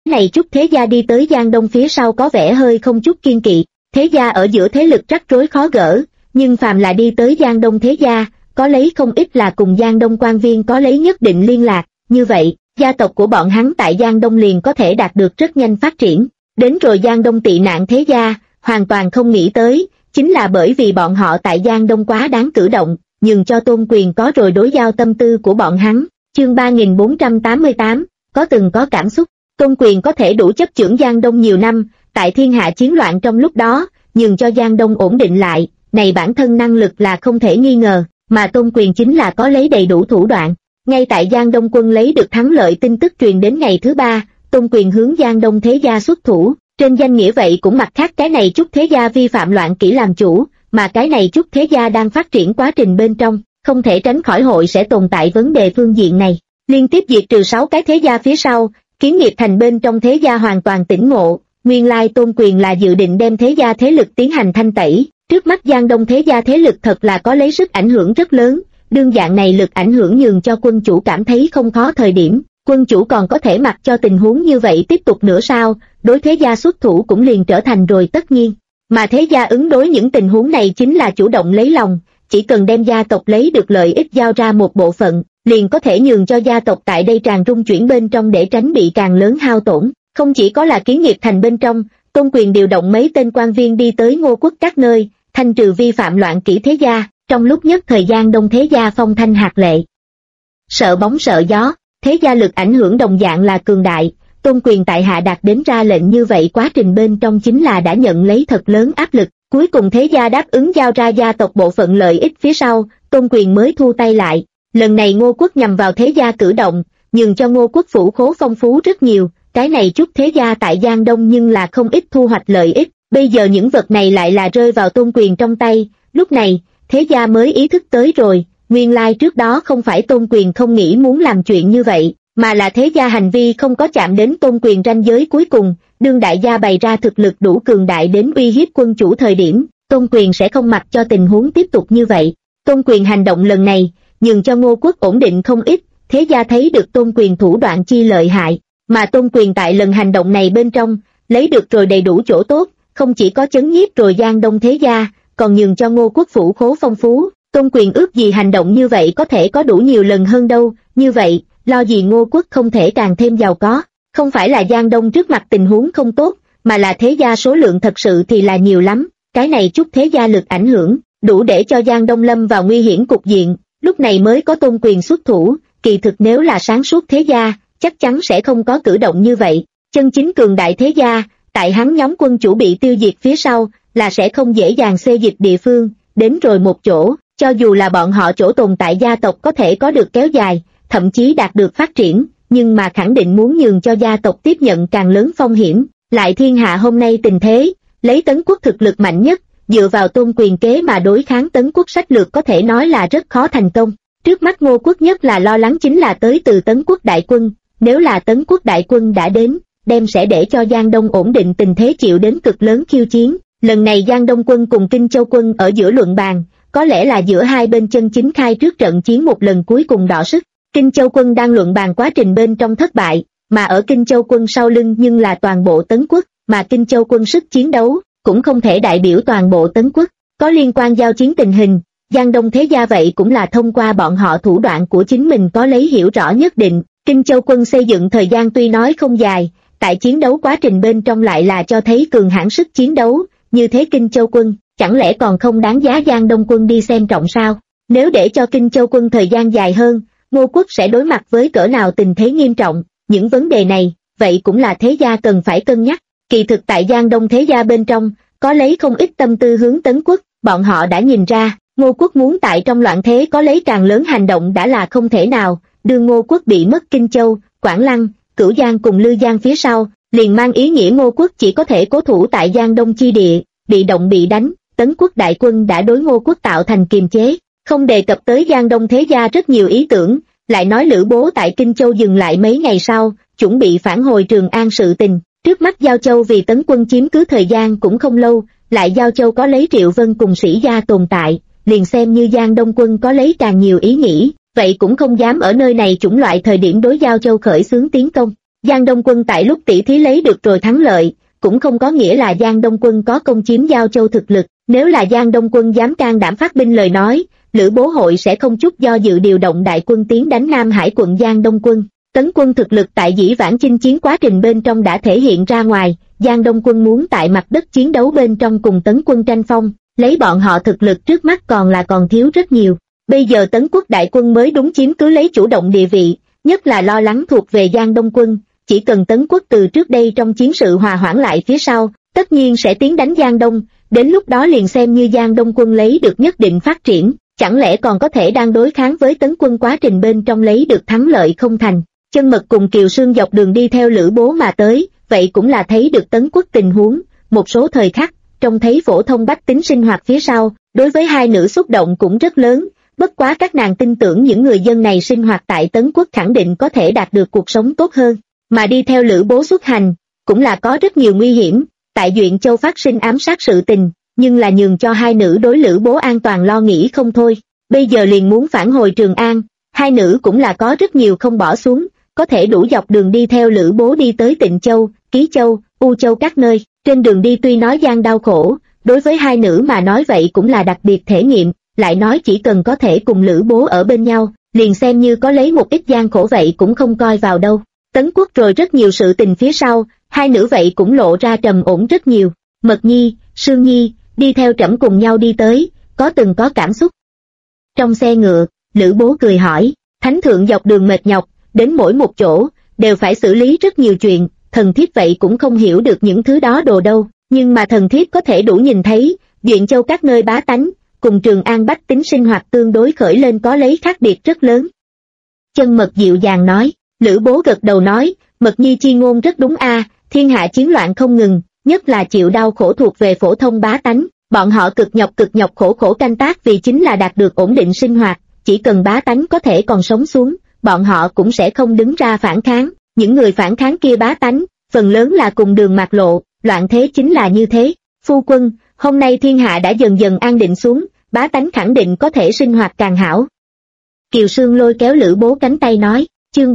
này chút thế gia đi tới Giang Đông phía sau có vẻ hơi không chút kiên kỵ. Thế gia ở giữa thế lực rắc rối khó gỡ, nhưng phàm là đi tới Giang Đông thế gia, có lấy không ít là cùng Giang Đông quan viên có lấy nhất định liên lạc, như vậy, gia tộc của bọn hắn tại Giang Đông liền có thể đạt được rất nhanh phát triển. Đến rồi Giang Đông tị nạn thế gia, hoàn toàn không nghĩ tới, chính là bởi vì bọn họ tại Giang Đông quá đáng cử động, nhường cho Tôn Quyền có rồi đối giao tâm tư của bọn hắn. Chương 3488, có từng có cảm xúc. Tôn Quyền có thể đủ chấp chưởng Giang Đông nhiều năm, tại thiên hạ chiến loạn trong lúc đó, nhường cho Giang Đông ổn định lại, này bản thân năng lực là không thể nghi ngờ, mà Tôn Quyền chính là có lấy đầy đủ thủ đoạn. Ngay tại Giang Đông quân lấy được thắng lợi tin tức truyền đến ngày thứ 3, Tôn Quyền hướng Giang Đông thế gia xuất thủ, trên danh nghĩa vậy cũng mặt khác cái này chút thế gia vi phạm loạn kỷ làm chủ, mà cái này chút thế gia đang phát triển quá trình bên trong, không thể tránh khỏi hội sẽ tồn tại vấn đề phương diện này. Liên tiếp diệt trừ 6 cái thế gia phía sau, Kiến Nghiệp Thành bên trong thế gia hoàn toàn tỉnh ngộ, nguyên lai Tôn Quyền là dự định đem thế gia thế lực tiến hành thanh tẩy. Trước mắt Giang Đông thế gia thế lực thật là có lấy sức ảnh hưởng rất lớn, đương dạng này lực ảnh hưởng nhường cho quân chủ cảm thấy không khó thời điểm, quân chủ còn có thể mặc cho tình huống như vậy tiếp tục nữa sao, đối thế gia xuất thủ cũng liền trở thành rồi tất nhiên. Mà thế gia ứng đối những tình huống này chính là chủ động lấy lòng, chỉ cần đem gia tộc lấy được lợi ích giao ra một bộ phận, liền có thể nhường cho gia tộc tại đây tràn rung chuyển bên trong để tránh bị càng lớn hao tổn. Không chỉ có là Kiến Nghiệp Thành bên trong, Tôn Quyền điều động mấy tên quan viên đi tới Ngô quốc các nơi, thanh trừ vi phạm loạn kỷ thế gia, trong lúc nhất thời gian Đông thế gia phong thanh hạt lệ. Sợ bóng sợ gió, thế gia lực ảnh hưởng đồng dạng là cường đại, Tôn Quyền tại hạ đạt đến ra lệnh như vậy quá trình bên trong chính là đã nhận lấy thật lớn áp lực, cuối cùng thế gia đáp ứng giao ra gia tộc bộ phận lợi ích phía sau, Tôn Quyền mới thu tay lại. Lần này Ngô quốc nhằm vào thế gia cử động, nhường cho Ngô quốc phủ khố phong phú rất nhiều, cái này chút thế gia tại Giang Đông nhưng là không ít thu hoạch lợi ích, bây giờ những vật này lại là rơi vào Tôn Quyền trong tay, lúc này, thế gia mới ý thức tới rồi, nguyên lai trước đó không phải Tôn Quyền không nghĩ muốn làm chuyện như vậy, mà là thế gia hành vi không có chạm đến Tôn Quyền ranh giới cuối cùng, đương đại gia bày ra thực lực đủ cường đại đến uy hiếp quân chủ thời điểm, Tôn Quyền sẽ không mặc cho tình huống tiếp tục như vậy. Tôn Quyền hành động lần này, nhường cho Ngô quốc ổn định không ít, thế gia thấy được Tôn Quyền thủ đoạn chi lợi hại, mà Tôn Quyền tại lần hành động này bên trong, lấy được rồi đầy đủ chỗ tốt, không chỉ có chấn nhiếp rồi Giang Đông thế gia, còn nhường cho Ngô quốc phủ khố phong phú, Tôn Quyền ước gì hành động như vậy có thể có đủ nhiều lần hơn đâu, như vậy, lo gì Ngô quốc không thể càng thêm giàu có, không phải là Giang Đông trước mặt tình huống không tốt, mà là thế gia số lượng thật sự thì là nhiều lắm, cái này chút thế gia lực ảnh hưởng, đủ để cho Giang Đông lâm vào nguy hiểm cục diện, lúc này mới có Tôn Quyền xuất thủ, kỳ thực nếu là sáng suốt thế gia, chắc chắn sẽ không có cử động như vậy, chân chính cường đại thế gia, tại hắn nhóm quân chủ bị tiêu diệt phía sau, là sẽ không dễ dàng xê dịch địa phương, đến rồi một chỗ, cho dù là bọn họ chỗ tồn tại gia tộc có thể có được kéo dài, thậm chí đạt được phát triển, nhưng mà khẳng định muốn nhường cho gia tộc tiếp nhận càng lớn phong hiểm, lại thiên hạ hôm nay tình thế, lấy Tấn quốc thực lực mạnh nhất, dựa vào Tôn Quyền kế mà đối kháng Tấn quốc sách lược có thể nói là rất khó thành công. Trước mắt Ngô quốc nhất là lo lắng chính là tới từ Tấn quốc đại quân, nếu là Tấn quốc đại quân đã đến, đem sẽ để cho Giang Đông ổn định tình thế chịu đến cực lớn khiêu chiến. Lần này Giang Đông quân cùng Kinh Châu quân ở giữa luận bàn, có lẽ là giữa hai bên chân chính khai trước trận chiến một lần cuối cùng đọ sức. Kinh Châu quân đang luận bàn quá trình bên trong thất bại, mà ở Kinh Châu quân sau lưng nhưng là toàn bộ Tấn quốc, mà Kinh Châu quân sức chiến đấu, cũng không thể đại biểu toàn bộ Tấn quốc. Có liên quan giao chiến tình hình, Giang Đông thế gia vậy cũng là thông qua bọn họ thủ đoạn của chính mình có lấy hiểu rõ nhất định. Kinh Châu quân xây dựng thời gian tuy nói không dài, tại chiến đấu quá trình bên trong lại là cho thấy cường hãn sức chiến đấu, như thế Kinh Châu quân, chẳng lẽ còn không đáng giá Giang Đông quân đi xem trọng sao? Nếu để cho Kinh Châu quân thời gian dài hơn, Ngô quốc sẽ đối mặt với cỡ nào tình thế nghiêm trọng, những vấn đề này, vậy cũng là thế gia cần phải cân nhắc. Kỳ thực tại Giang Đông thế gia bên trong, có lấy không ít tâm tư hướng Tấn quốc, bọn họ đã nhìn ra, Ngô quốc muốn tại trong loạn thế có lấy càng lớn hành động đã là không thể nào, đương Ngô quốc bị mất Kinh Châu, Quảng Lăng, Cửu Giang cùng Lư Giang phía sau, liền mang ý nghĩa Ngô quốc chỉ có thể cố thủ tại Giang Đông chi địa, bị động bị đánh, Tấn quốc đại quân đã đối Ngô quốc tạo thành kiềm chế, không đề cập tới Giang Đông thế gia rất nhiều ý tưởng, lại nói Lữ Bố tại Kinh Châu dừng lại mấy ngày sau, chuẩn bị phản hồi Trường An sự tình, trước mắt Giao Châu vì Tấn quân chiếm cứ thời gian cũng không lâu, lại Giao Châu có lấy Triệu Vân cùng Sĩ gia tồn tại, liền xem như Giang Đông quân có lấy càng nhiều ý nghĩ, vậy cũng không dám ở nơi này chủng loại thời điểm đối Giao Châu khởi xướng tiến công. Giang Đông Quân tại lúc tỷ thí lấy được rồi thắng lợi, cũng không có nghĩa là Giang Đông Quân có công chiếm Giao Châu thực lực. Nếu là Giang Đông Quân dám can đảm phát binh lời nói, Lữ Bố hội sẽ không chút do dự điều động đại quân tiến đánh Nam Hải quận Giang Đông Quân. Tấn quân thực lực tại dĩ vãng chinh chiến quá trình bên trong đã thể hiện ra ngoài, Giang Đông Quân muốn tại mặt đất chiến đấu bên trong cùng Tấn quân tranh phong, lấy bọn họ thực lực trước mắt còn thiếu rất nhiều. Bây giờ Tấn quốc đại quân mới đúng chiếm cứ lấy chủ động địa vị, nhất là lo lắng thuộc về Giang Đông Quân, chỉ cần Tấn quốc từ trước đây trong chiến sự hòa hoãn lại phía sau, tất nhiên sẽ tiến đánh Giang Đông, đến lúc đó liền xem như Giang Đông Quân lấy được nhất định phát triển, chẳng lẽ còn có thể đang đối kháng với Tấn quân quá trình bên trong lấy được thắng lợi không thành. Chân Mật cùng Kiều Sương dọc đường đi theo Lữ Bố mà tới, vậy cũng là thấy được Tấn quốc tình huống, một số thời khắc, trông thấy phổ thông bách tính sinh hoạt phía sau, đối với hai nữ xúc động cũng rất lớn, bất quá các nàng tin tưởng những người dân này sinh hoạt tại Tấn quốc khẳng định có thể đạt được cuộc sống tốt hơn, mà đi theo Lữ Bố xuất hành, cũng là có rất nhiều nguy hiểm, tại Duyện Châu phát sinh ám sát sự tình, nhưng là nhường cho hai nữ đối Lữ Bố an toàn lo nghĩ không thôi, bây giờ liền muốn phản hồi Trường An, hai nữ cũng là có rất nhiều không bỏ xuống, có thể đủ dọc đường đi theo Lữ Bố đi tới Tịnh Châu, Ký Châu, U Châu các nơi, trên đường đi tuy nói gian đau khổ, đối với hai nữ mà nói vậy cũng là đặc biệt thể nghiệm, lại nói chỉ cần có thể cùng Lữ Bố ở bên nhau, liền xem như có lấy một ít gian khổ vậy cũng không coi vào đâu. Tấn quốc rồi rất nhiều sự tình phía sau, hai nữ vậy cũng lộ ra trầm ổn rất nhiều. Mật Nhi, Sương Nhi, đi theo trẫm cùng nhau đi tới, có từng có cảm xúc. Trong xe ngựa, Lữ Bố cười hỏi, thánh thượng dọc đường mệt nhọc, đến mỗi một chỗ, đều phải xử lý rất nhiều chuyện, thần thiếp vậy cũng không hiểu được những thứ đó đồ đâu, nhưng mà thần thiếp có thể đủ nhìn thấy, Duyện Châu các nơi bá tánh, cùng Trường An bách tính sinh hoạt tương đối khởi lên có lấy khác biệt rất lớn. Chân Mật dịu dàng nói, Lữ Bố gật đầu nói, Mật Nhi chi ngôn rất đúng a, thiên hạ chiến loạn không ngừng, nhất là chịu đau khổ thuộc về phổ thông bá tánh, bọn họ cực nhọc khổ khổ canh tác vì chính là đạt được ổn định sinh hoạt, chỉ cần bá tánh có thể còn sống xuống, bọn họ cũng sẽ không đứng ra phản kháng, những người phản kháng kia bá tánh, phần lớn là cùng đường mạt lộ, loạn thế chính là như thế. Phu quân, hôm nay thiên hạ đã dần dần an định xuống, bá tánh khẳng định có thể sinh hoạt càng hảo. Kiều Sương lôi kéo Lữ Bố cánh tay nói, chương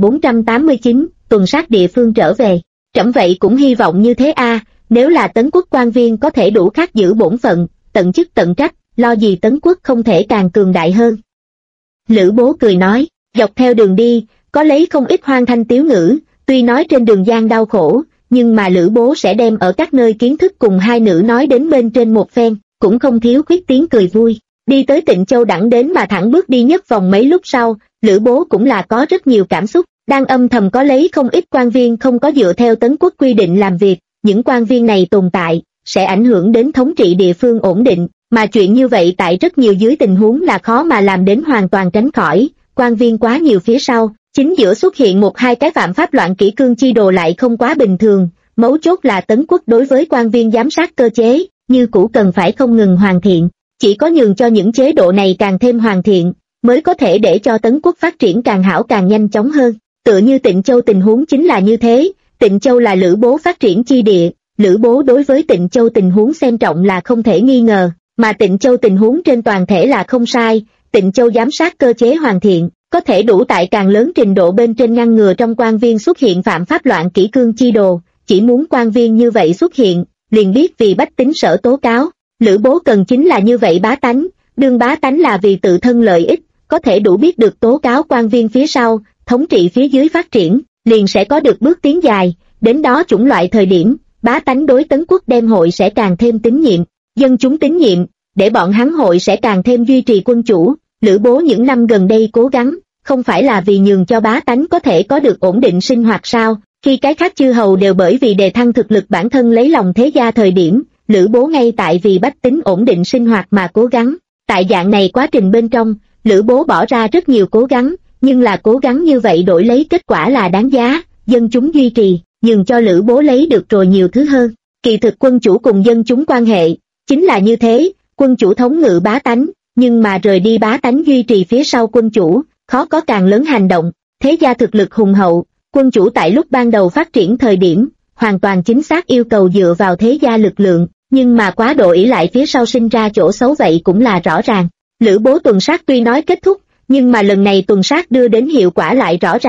3489, tuần sát địa phương trở về, trẫm vậy cũng hy vọng như thế a, nếu là Tấn quốc quan viên có thể đủ khắc giữ bổn phận, tận chức tận trách, lo gì Tấn quốc không thể càng cường đại hơn. Lữ Bố cười nói, dọc theo đường đi, có lấy không ít hoang thanh tiếu ngữ, tuy nói trên đường gian đau khổ, nhưng mà Lữ Bố sẽ đem ở các nơi kiến thức cùng hai nữ nói đến bên trên một phen, cũng không thiếu khuyết tiếng cười vui. Đi tới Tịnh Châu đẳng đến mà thẳng bước đi nhất vòng mấy lúc sau, Lữ Bố cũng là có rất nhiều cảm xúc, đang âm thầm có lấy không ít quan viên không có dựa theo Tấn quốc quy định làm việc, những quan viên này tồn tại, sẽ ảnh hưởng đến thống trị địa phương ổn định, mà chuyện như vậy tại rất nhiều dưới tình huống là khó mà làm đến hoàn toàn tránh khỏi, quan viên quá nhiều phía sau, chính giữa xuất hiện một hai cái phạm pháp loạn kỷ cương chi đồ lại không quá bình thường, mấu chốt là Tấn quốc đối với quan viên giám sát cơ chế, như cũ cần phải không ngừng hoàn thiện, chỉ có nhường cho những chế độ này càng thêm hoàn thiện, mới có thể để cho Tấn quốc phát triển càng hảo càng nhanh chóng hơn. Tựa như Tịnh Châu tình huống chính là như thế, Tịnh Châu là Lữ Bố phát triển chi địa, Lữ Bố đối với Tịnh Châu tình huống xem trọng là không thể nghi ngờ, mà Tịnh Châu tình huống trên toàn thể là không sai, Tịnh Châu giám sát cơ chế hoàn thiện, có thể đủ tại càng lớn trình độ bên trên ngăn ngừa trong quan viên xuất hiện phạm pháp loạn kỷ cương chi đồ, chỉ muốn quan viên như vậy xuất hiện, liền biết vì bách tính sở tố cáo, Lữ Bố cần chính là như vậy bá tánh, đương bá tánh là vì tự thân lợi ích, có thể đủ biết được tố cáo quan viên phía sau, thống trị phía dưới phát triển, liền sẽ có được bước tiến dài, đến đó chủng loại thời điểm, bá tánh đối Tấn quốc đem hội sẽ càng thêm tín nhiệm, dân chúng tín nhiệm, để bọn hắn hội sẽ càng thêm duy trì quân chủ. Lữ Bố những năm gần đây cố gắng, không phải là vì nhường cho bá tánh có thể có được ổn định sinh hoạt sao, khi cái khác chư hầu đều bởi vì đề thăng thực lực bản thân lấy lòng thế gia thời điểm, Lữ Bố ngay tại vì bách tính ổn định sinh hoạt mà cố gắng, tại dạng này quá trình bên trong, Lữ Bố bỏ ra rất nhiều cố gắng, nhưng là cố gắng như vậy đổi lấy kết quả là đáng giá, dân chúng duy trì, nhường cho Lữ Bố lấy được rồi nhiều thứ hơn. Kỳ thực quân chủ cùng dân chúng quan hệ, chính là như thế, quân chủ thống ngự bá tánh, nhưng mà rời đi bá tánh duy trì phía sau quân chủ, khó có càng lớn hành động, thế gia thực lực hùng hậu, quân chủ tại lúc ban đầu phát triển thời điểm, hoàn toàn chính xác yêu cầu dựa vào thế gia lực lượng, nhưng mà quá độ ỷ lại phía sau sinh ra chỗ xấu vậy cũng là rõ ràng. Lữ Bố tuần sát tuy nói kết thúc, nhưng mà lần này tuần sát đưa đến hiệu quả lại rõ ràng,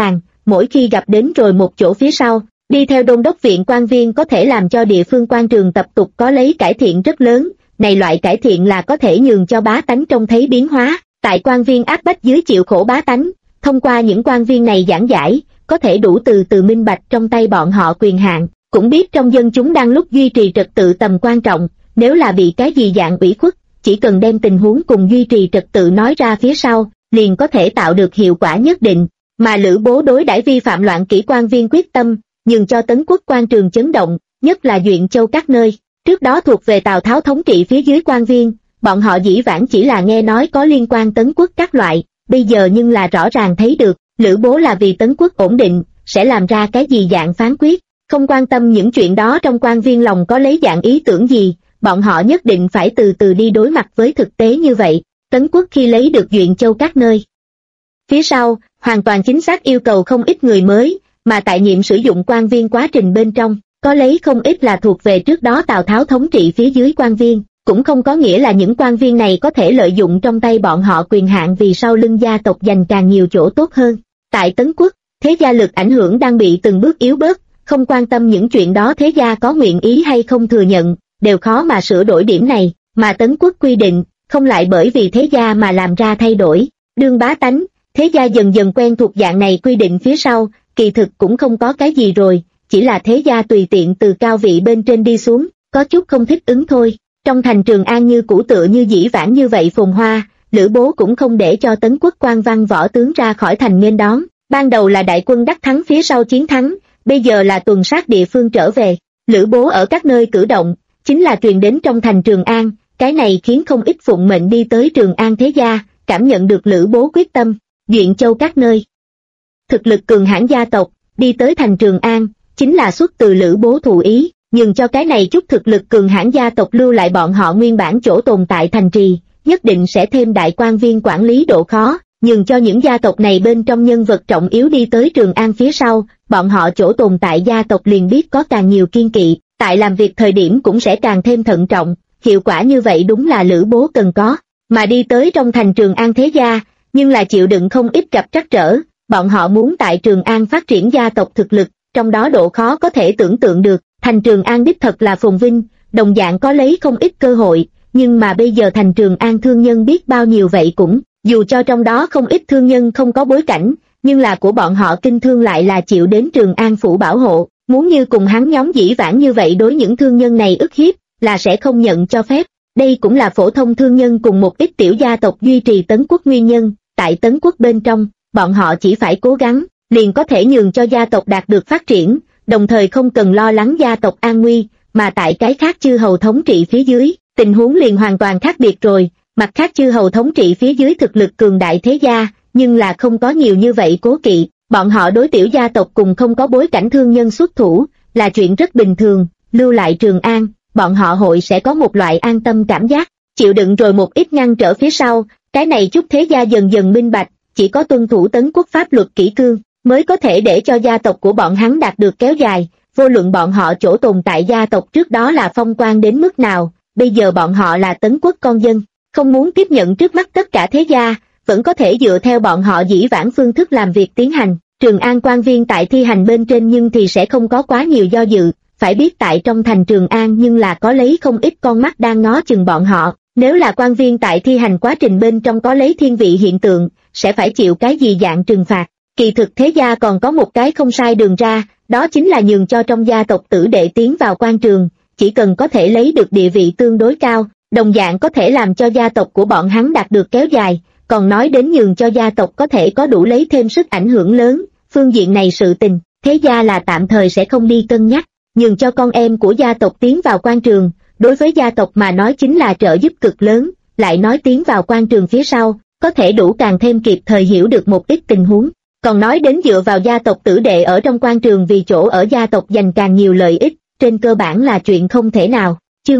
mỗi khi gặp đến rồi một chỗ phía sau, đi theo đôn đốc viện quan viên có thể làm cho địa phương quan trường tập tục có lấy cải thiện rất lớn, này loại cải thiện là có thể nhường cho bá tánh trông thấy biến hóa, tại quan viên áp bách dưới chịu khổ bá tánh, thông qua những quan viên này giảng giải, có thể đủ từ từ minh bạch trong tay bọn họ quyền hạn, cũng biết trong dân chúng đang lúc duy trì trật tự tầm quan trọng, nếu là bị cái gì dạng ủy khuất, chỉ cần đem tình huống cùng duy trì trật tự nói ra phía sau, liền có thể tạo được hiệu quả nhất định, mà Lữ Bố đối đãi vi phạm loạn kỷ quan viên quyết tâm, nhường cho Tấn Quốc quan trường chấn động, nhất là Duyện Châu các nơi, trước đó thuộc về Tào Tháo thống trị phía dưới quan viên, bọn họ dĩ vãng chỉ là nghe nói có liên quan Tấn Quốc các loại, bây giờ nhưng là rõ ràng thấy được, Lữ Bố là vì Tấn Quốc ổn định, sẽ làm ra cái gì dạng phán quyết, không quan tâm những chuyện đó trong quan viên lòng có lấy dạng ý tưởng gì, bọn họ nhất định phải từ từ đi đối mặt với thực tế như vậy. Tấn Quốc khi lấy được Duyện Châu các nơi phía sau, hoàn toàn chính xác yêu cầu không ít người mới, mà tại nhiệm sử dụng quan viên quá trình bên trong, có lấy không ít là thuộc về trước đó Tào Tháo thống trị phía dưới quan viên, cũng không có nghĩa là những quan viên này có thể lợi dụng trong tay bọn họ quyền hạn vì sau lưng gia tộc giành càng nhiều chỗ tốt hơn. Tại Tấn Quốc, thế gia lực ảnh hưởng đang bị từng bước yếu bớt, không quan tâm những chuyện đó thế gia có nguyện ý hay không thừa nhận, đều khó mà sửa đổi điểm này, mà Tấn Quốc quy định, không lại bởi vì thế gia mà làm ra thay đổi. Đương bá tánh, thế gia dần dần quen thuộc dạng này quy định phía sau, kỳ thực cũng không có cái gì rồi, chỉ là thế gia tùy tiện từ cao vị bên trên đi xuống, có chút không thích ứng thôi. Trong thành Trường An như cũ tựa như dĩ vãng như vậy phồn hoa, Lữ Bố cũng không để cho Tấn Quốc quan văn võ tướng ra khỏi thành nghênh đón, ban đầu là đại quân đắc thắng phía sau chiến thắng, bây giờ là tuần sát địa phương trở về, Lữ Bố ở các nơi cử động, chính là truyền đến trong thành Trường An, cái này khiến không ít phụng mệnh đi tới Trường An thế gia, cảm nhận được Lữ Bố quyết tâm, Duyện Châu các nơi. Thực lực cường hãn gia tộc, đi tới thành Trường An, chính là xuất từ Lữ Bố thụ ý, nhưng cho cái này chút thực lực cường hãn gia tộc lưu lại bọn họ nguyên bản chỗ tồn tại thành trì, nhất định sẽ thêm đại quan viên quản lý độ khó, nhưng cho những gia tộc này bên trong nhân vật trọng yếu đi tới Trường An phía sau, bọn họ chỗ tồn tại gia tộc liền biết có càng nhiều kiên kỵ, tại làm việc thời điểm cũng sẽ càng thêm thận trọng, hiệu quả như vậy đúng là Lữ Bố cần có, mà đi tới trong thành Trường An thế gia, nhưng là chịu đựng không ít gặp trắc trở, bọn họ muốn tại Trường An phát triển gia tộc thực lực, trong đó độ khó có thể tưởng tượng được, thành Trường An đích thật là phồn vinh, đồng dạng có lấy không ít cơ hội, nhưng mà bây giờ thành Trường An thương nhân biết bao nhiêu vậy cũng, dù cho trong đó không ít thương nhân không có bối cảnh, nhưng là của bọn họ kinh thương lại là chịu đến Trường An phủ bảo hộ, muốn như cùng hắn nhóm dĩ vãng như vậy đối những thương nhân này ức hiếp, là sẽ không nhận cho phép. Đây cũng là phổ thông thương nhân cùng một ít tiểu gia tộc duy trì Tấn Quốc nguyên nhân, tại Tấn Quốc bên trong, bọn họ chỉ phải cố gắng, liền có thể nhường cho gia tộc đạt được phát triển, đồng thời không cần lo lắng gia tộc an nguy, mà tại cái khác chư hầu thống trị phía dưới, tình huống liền hoàn toàn khác biệt rồi, mặt khác chư hầu thống trị phía dưới thực lực cường đại thế gia, nhưng là không có nhiều như vậy cố kỵ, bọn họ đối tiểu gia tộc cùng không có bối cảnh thương nhân xuất thủ, là chuyện rất bình thường, lưu lại Trường An, bọn họ hội sẽ có một loại an tâm cảm giác, chịu đựng rồi một ít ngăn trở phía sau, cái này chút thế gia dần dần minh bạch, chỉ có tuân thủ Tấn Quốc pháp luật kỷ cương, mới có thể để cho gia tộc của bọn hắn đạt được kéo dài, vô luận bọn họ chỗ tồn tại gia tộc trước đó là phong quan đến mức nào, bây giờ bọn họ là Tấn Quốc con dân, không muốn tiếp nhận trước mắt tất cả thế gia, vẫn có thể dựa theo bọn họ dĩ vãng phương thức làm việc tiến hành. Trường An quan viên tại thi hành bên trên nhưng thì sẽ không có quá nhiều do dự, phải biết tại trong thành Trường An nhưng là có lấy không ít con mắt đang ngó chừng bọn họ, nếu là quan viên tại thi hành quá trình bên trong có lấy thiên vị hiện tượng, sẽ phải chịu cái gì dạng trừng phạt. Kỳ thực thế gia còn có một cái không sai đường ra, đó chính là nhường cho trong gia tộc tử đệ tiến vào quan trường, chỉ cần có thể lấy được địa vị tương đối cao, đồng dạng có thể làm cho gia tộc của bọn hắn đạt được kéo dài, còn nói đến nhường cho gia tộc có thể có đủ lấy thêm sức ảnh hưởng lớn, phương diện này sự tình, thế gia là tạm thời sẽ không đi cân nhắc, nhường cho con em của gia tộc tiến vào quan trường, đối với gia tộc mà nói chính là trợ giúp cực lớn, lại nói tiến vào quan trường phía sau, có thể đủ càng thêm kịp thời hiểu được một ít tình huống. Còn nói đến dựa vào gia tộc tử đệ ở trong quan trường vì chỗ ở gia tộc giành càng nhiều lợi ích, trên cơ bản là chuyện không thể nào. Chương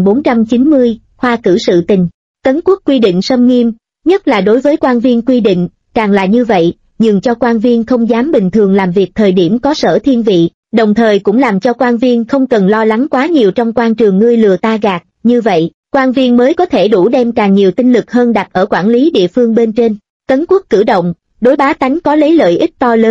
3490, Hoa cử sự tình. Tấn Quốc quy định xâm nghiêm, nhất là đối với quan viên quy định, càng là như vậy, nhường cho quan viên không dám bình thường làm việc thời điểm có sở thiên vị, đồng thời cũng làm cho quan viên không cần lo lắng quá nhiều trong quan trường ngươi lừa ta gạt, như vậy, quan viên mới có thể đủ đem càng nhiều tinh lực hơn đặt ở quản lý địa phương bên trên. Tấn Quốc cử động, đối bá tánh có lấy lợi ích to lớn,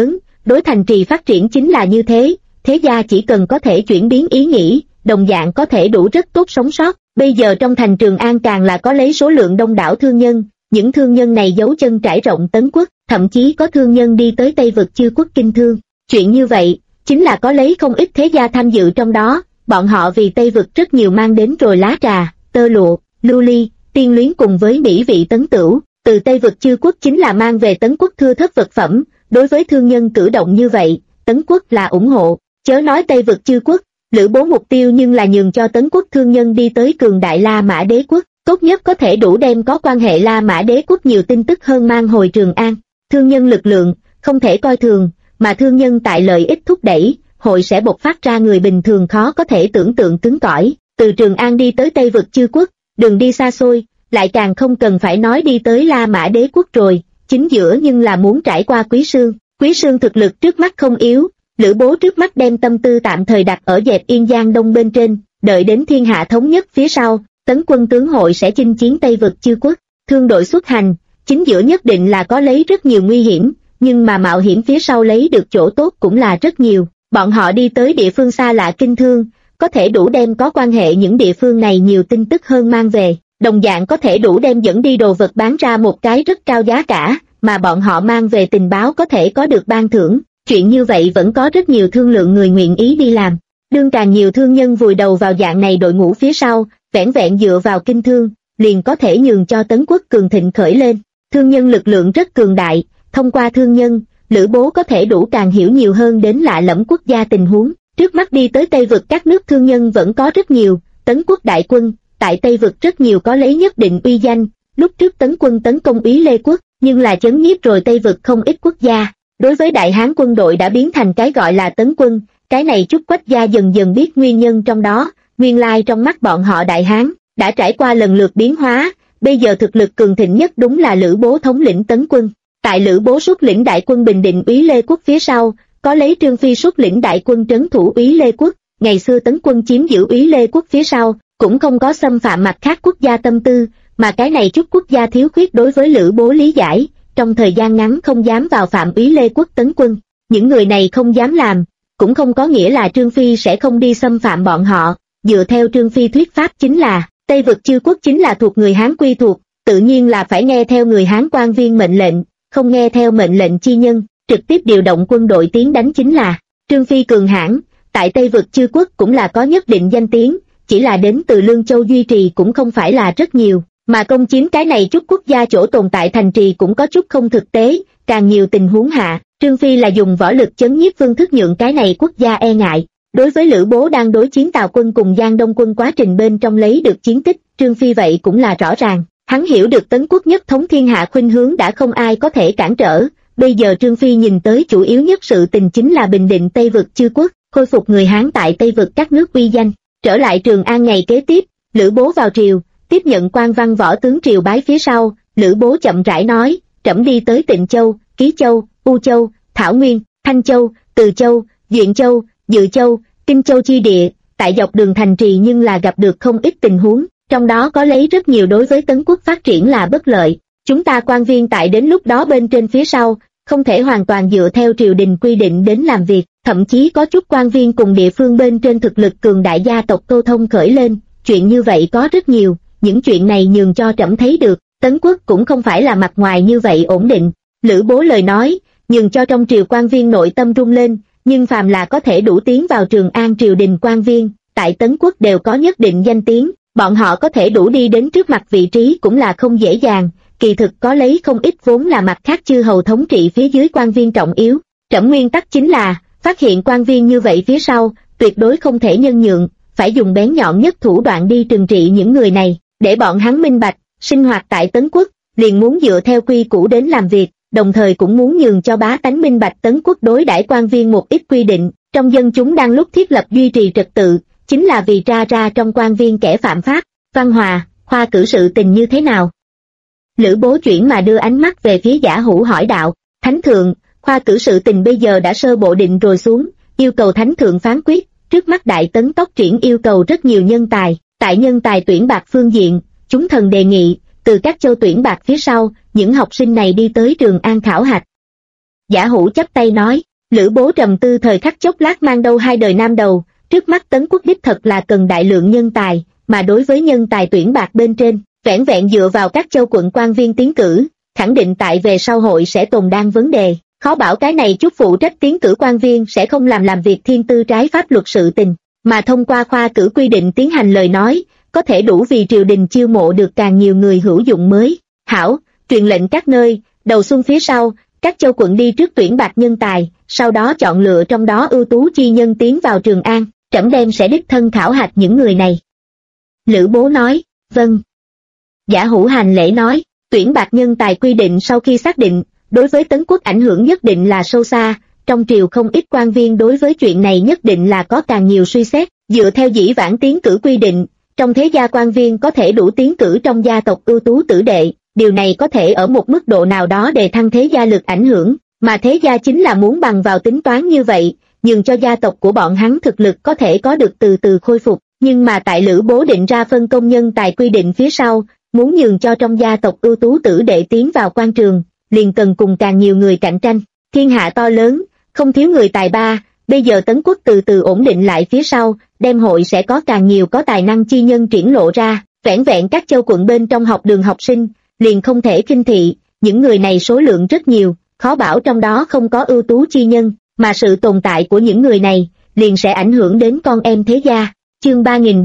đối thành trì phát triển chính là như thế, thế gia chỉ cần có thể chuyển biến ý nghĩ, đồng dạng có thể đủ rất tốt sống sót. Bây giờ trong thành Trường An càng là có lấy số lượng đông đảo thương nhân, những thương nhân này giấu chân trải rộng Tấn Quốc, thậm chí có thương nhân đi tới Tây Vực Chư Quốc kinh thương. Chuyện như vậy, chính là có lấy không ít thế gia tham dự trong đó, bọn họ vì Tây Vực rất nhiều mang đến rồi lá trà, tơ lụa, lưu ly, tiên luyến cùng với mỹ vị tấn tửu, từ Tây Vực Chư Quốc chính là mang về Tấn Quốc thưa thớt vật phẩm. Đối với thương nhân cử động như vậy, Tấn Quốc là ủng hộ, chớ nói Tây Vực Chư Quốc, Lữ Bố mục tiêu nhưng là nhường cho Tấn Quốc thương nhân đi tới cường đại La Mã Đế Quốc, tốt nhất có thể đủ đem có quan hệ La Mã Đế Quốc nhiều tin tức hơn mang hồi Trường An. Thương nhân lực lượng, không thể coi thường, mà thương nhân tại lợi ích thúc đẩy, hội sẽ bộc phát ra người bình thường khó có thể tưởng tượng cứng cỏi. Từ Trường An đi tới Tây Vực Chư Quốc, đường đi xa xôi, lại càng không cần phải nói đi tới La Mã Đế Quốc rồi, chính giữa nhưng là muốn trải qua Quý Sương. Quý Sương thực lực trước mắt không yếu, Lữ Bố trước mắt đem tâm tư tạm thời đặt ở dẹp Yên Giang Đông bên trên, đợi đến thiên hạ thống nhất phía sau, Tấn quân tướng hội sẽ chinh chiến Tây Vực Chư Quốc. Thương đội xuất hành, chính giữa nhất định là có lấy rất nhiều nguy hiểm, nhưng mà mạo hiểm phía sau lấy được chỗ tốt cũng là rất nhiều. Bọn họ đi tới địa phương xa lạ kinh thương, có thể đủ đem có quan hệ những địa phương này nhiều tin tức hơn mang về, đồng dạng có thể đủ đem dẫn đi đồ vật bán ra một cái rất cao giá cả, mà bọn họ mang về tình báo có thể có được ban thưởng. Chuyện như vậy vẫn có rất nhiều thương lượng người nguyện ý đi làm. Đương càng nhiều thương nhân vùi đầu vào dạng này đội ngũ phía sau, vẻn vẹn dựa vào kinh thương, liền có thể nhường cho Tấn Quốc cường thịnh khởi lên. Thương nhân lực lượng rất cường đại, thông qua thương nhân, Lữ Bố có thể đủ càng hiểu nhiều hơn đến lạ lẫm quốc gia tình huống. Trước mắt đi tới Tây Vực các nước thương nhân vẫn có rất nhiều, Tấn Quốc đại quân, tại Tây Vực rất nhiều có lấy nhất định uy danh. Lúc trước Tấn quân tấn công Úy Lê Quốc, nhưng là chấn nhiếp rồi Tây Vực không ít quốc gia. Đối với Đại Hán quân đội đã biến thành cái gọi là Tấn quân, cái này chút Quách gia dần dần biết nguyên nhân trong đó, nguyên lai trong mắt bọn họ Đại Hán đã trải qua lần lượt biến hóa, bây giờ thực lực cường thịnh nhất đúng là Lữ Bố thống lĩnh Tấn quân. Tại Lữ Bố xuất lĩnh đại quân bình định Úy Lê Quốc phía sau, có lấy Trương Phi xuất lĩnh đại quân trấn thủ Úy Lê Quốc. Ngày xưa Tấn quân chiếm giữ Úy Lê Quốc phía sau, cũng không có xâm phạm mặt khác quốc gia tâm tư, mà cái này chút quốc gia thiếu khuyết đối với Lữ Bố lý giải, trong thời gian ngắn không dám vào phạm Úy Lê Quốc tấn quân. Những người này không dám làm, cũng không có nghĩa là Trương Phi sẽ không đi xâm phạm bọn họ. Dựa theo Trương Phi thuyết pháp chính là, Tây Vực Chư Quốc chính là thuộc người Hán quy thuộc, tự nhiên là phải nghe theo người Hán quan viên mệnh lệnh, không nghe theo mệnh lệnh chi nhân, trực tiếp điều động quân đội tiến đánh chính là. Trương Phi cường hãn, tại Tây Vực Chư Quốc cũng là có nhất định danh tiếng, chỉ là đến từ Lương Châu duy trì cũng không phải là rất nhiều, mà công chiếm cái này chút quốc gia chỗ tồn tại thành trì cũng có chút không thực tế. Càng nhiều tình huống hạ, Trương Phi là dùng võ lực chấn nhiếp phương thức nhượng cái này quốc gia e ngại. Đối với Lữ Bố đang đối chiến Tào quân cùng Giang Đông quân quá trình bên trong lấy được chiến tích, Trương Phi vậy cũng là rõ ràng. Hắn hiểu được Tấn Quốc nhất thống thiên hạ khuynh hướng đã không ai có thể cản trở. Bây giờ Trương Phi nhìn tới chủ yếu nhất sự tình chính là bình định Tây Vực Chư Quốc, khôi phục người Hán tại Tây Vực các nước uy danh. Trở lại Trường An ngày kế tiếp, Lữ Bố vào triều, tiếp nhận quan văn võ tướng triều bái phía sau, Lữ Bố chậm rãi nói, trẫm đi tới Tịnh Châu, Ký Châu, U Châu, Thảo Nguyên, Thanh Châu, Từ Châu, Duyện Châu, Dự Châu, Kinh Châu chi địa, tại dọc đường thành trì nhưng là gặp được không ít tình huống, trong đó có lấy rất nhiều đối với Tấn Quốc phát triển là bất lợi. Chúng ta quan viên tại đến lúc đó bên trên phía sau, không thể hoàn toàn dựa theo triều đình quy định đến làm việc, thậm chí có chút quan viên cùng địa phương bên trên thực lực cường đại gia tộc câu thông khởi lên, chuyện như vậy có rất nhiều, những chuyện này nhường cho trẫm thấy được, Tấn Quốc cũng không phải là mặt ngoài như vậy ổn định. Lữ Bố lời nói, nhường cho trong triều quan viên nội tâm rung lên, nhưng phàm là có thể đủ tiến vào Trường An triều đình quan viên, tại Tấn Quốc đều có nhất định danh tiếng, bọn họ có thể đủ đi đến trước mặt vị trí cũng là không dễ dàng, kỳ thực có lấy không ít vốn là mặt khác chư hầu thống trị phía dưới quan viên trọng yếu. Trẫm nguyên tắc chính là, phát hiện quan viên như vậy phía sau, tuyệt đối không thể nhân nhượng, phải dùng bén nhọn nhất thủ đoạn đi trừng trị những người này, để bọn hắn minh bạch, sinh hoạt tại Tấn Quốc, liền muốn dựa theo quy củ đến làm việc, đồng thời cũng muốn nhường cho bá tánh minh bạch Tấn Quốc đối đãi quan viên một ít quy định, trong dân chúng đang lúc thiết lập duy trì trật tự, chính là vì tra ra trong quan viên kẻ phạm pháp. Văn Hòa, khoa cử sự tình như thế nào? Lữ Bố chuyển mà đưa ánh mắt về phía Giả Hữu hỏi đạo. Thánh thượng, khoa cử sự tình bây giờ đã sơ bộ định rồi xuống, yêu cầu thánh thượng phán quyết. Trước mắt Đại Tấn tốc triển yêu cầu rất nhiều nhân tài, tại nhân tài tuyển bạc phương diện, chúng thần đề nghị từ các châu tuyển bạc phía sau, những học sinh này đi tới Trường An khảo hạch. Giả Hữu chắp tay nói. Lữ Bố trầm tư thời khắc chốc lát mang đâu hai đời nam đầu, trước mắt Tấn Quốc đích thật là cần đại lượng nhân tài, mà đối với nhân tài tuyển bạc bên trên, vẻn vẹn dựa vào các châu quận quan viên tiến cử, khẳng định tại về sau hội sẽ tồn đang vấn đề, khó bảo cái này chút phụ trách tiến cử quan viên sẽ không làm việc thiên tư trái pháp luật sự tình, mà thông qua khoa cử quy định tiến hành lời nói, có thể đủ vì triều đình chiêu mộ được càng nhiều người hữu dụng mới. Hảo, truyền lệnh các nơi, đầu xuân phía sau, các châu quận đi trước tuyển bạc nhân tài, sau đó chọn lựa trong đó ưu tú chi nhân tiến vào Trường An, trẫm đem sẽ đích thân khảo hạch những người này. Lữ Bố nói, vâng. Giả Hữu hành lễ nói, tuyển bạc nhân tài quy định sau khi xác định, đối với Tấn Quốc ảnh hưởng nhất định là sâu xa, trong triều không ít quan viên đối với chuyện này nhất định là có càng nhiều suy xét, dựa theo dĩ vãng tiến cử quy định, trong thế gia quan viên có thể đủ tiến cử trong gia tộc ưu tú tử đệ, điều này có thể ở một mức độ nào đó đề thăng thế gia lực ảnh hưởng, mà thế gia chính là muốn bằng vào tính toán như vậy, nhường cho gia tộc của bọn hắn thực lực có thể có được từ từ khôi phục, nhưng mà tại Lữ Bố định ra phân công nhân tài quy định phía sau, muốn nhường cho trong gia tộc ưu tú tử đệ tiến vào quan trường, liền cần cùng càng nhiều người cạnh tranh, thiên hạ to lớn, không thiếu người tài ba, bây giờ Tấn Quốc từ từ ổn định lại phía sau, đem hội sẽ có càng nhiều có tài năng chi nhân triển lộ ra, vẻn vẹn các châu quận bên trong học đường học sinh, liền không thể khinh thị, những người này số lượng rất nhiều, khó bảo trong đó không có ưu tú chi nhân, mà sự tồn tại của những người này, liền sẽ ảnh hưởng đến con em thế gia. Chương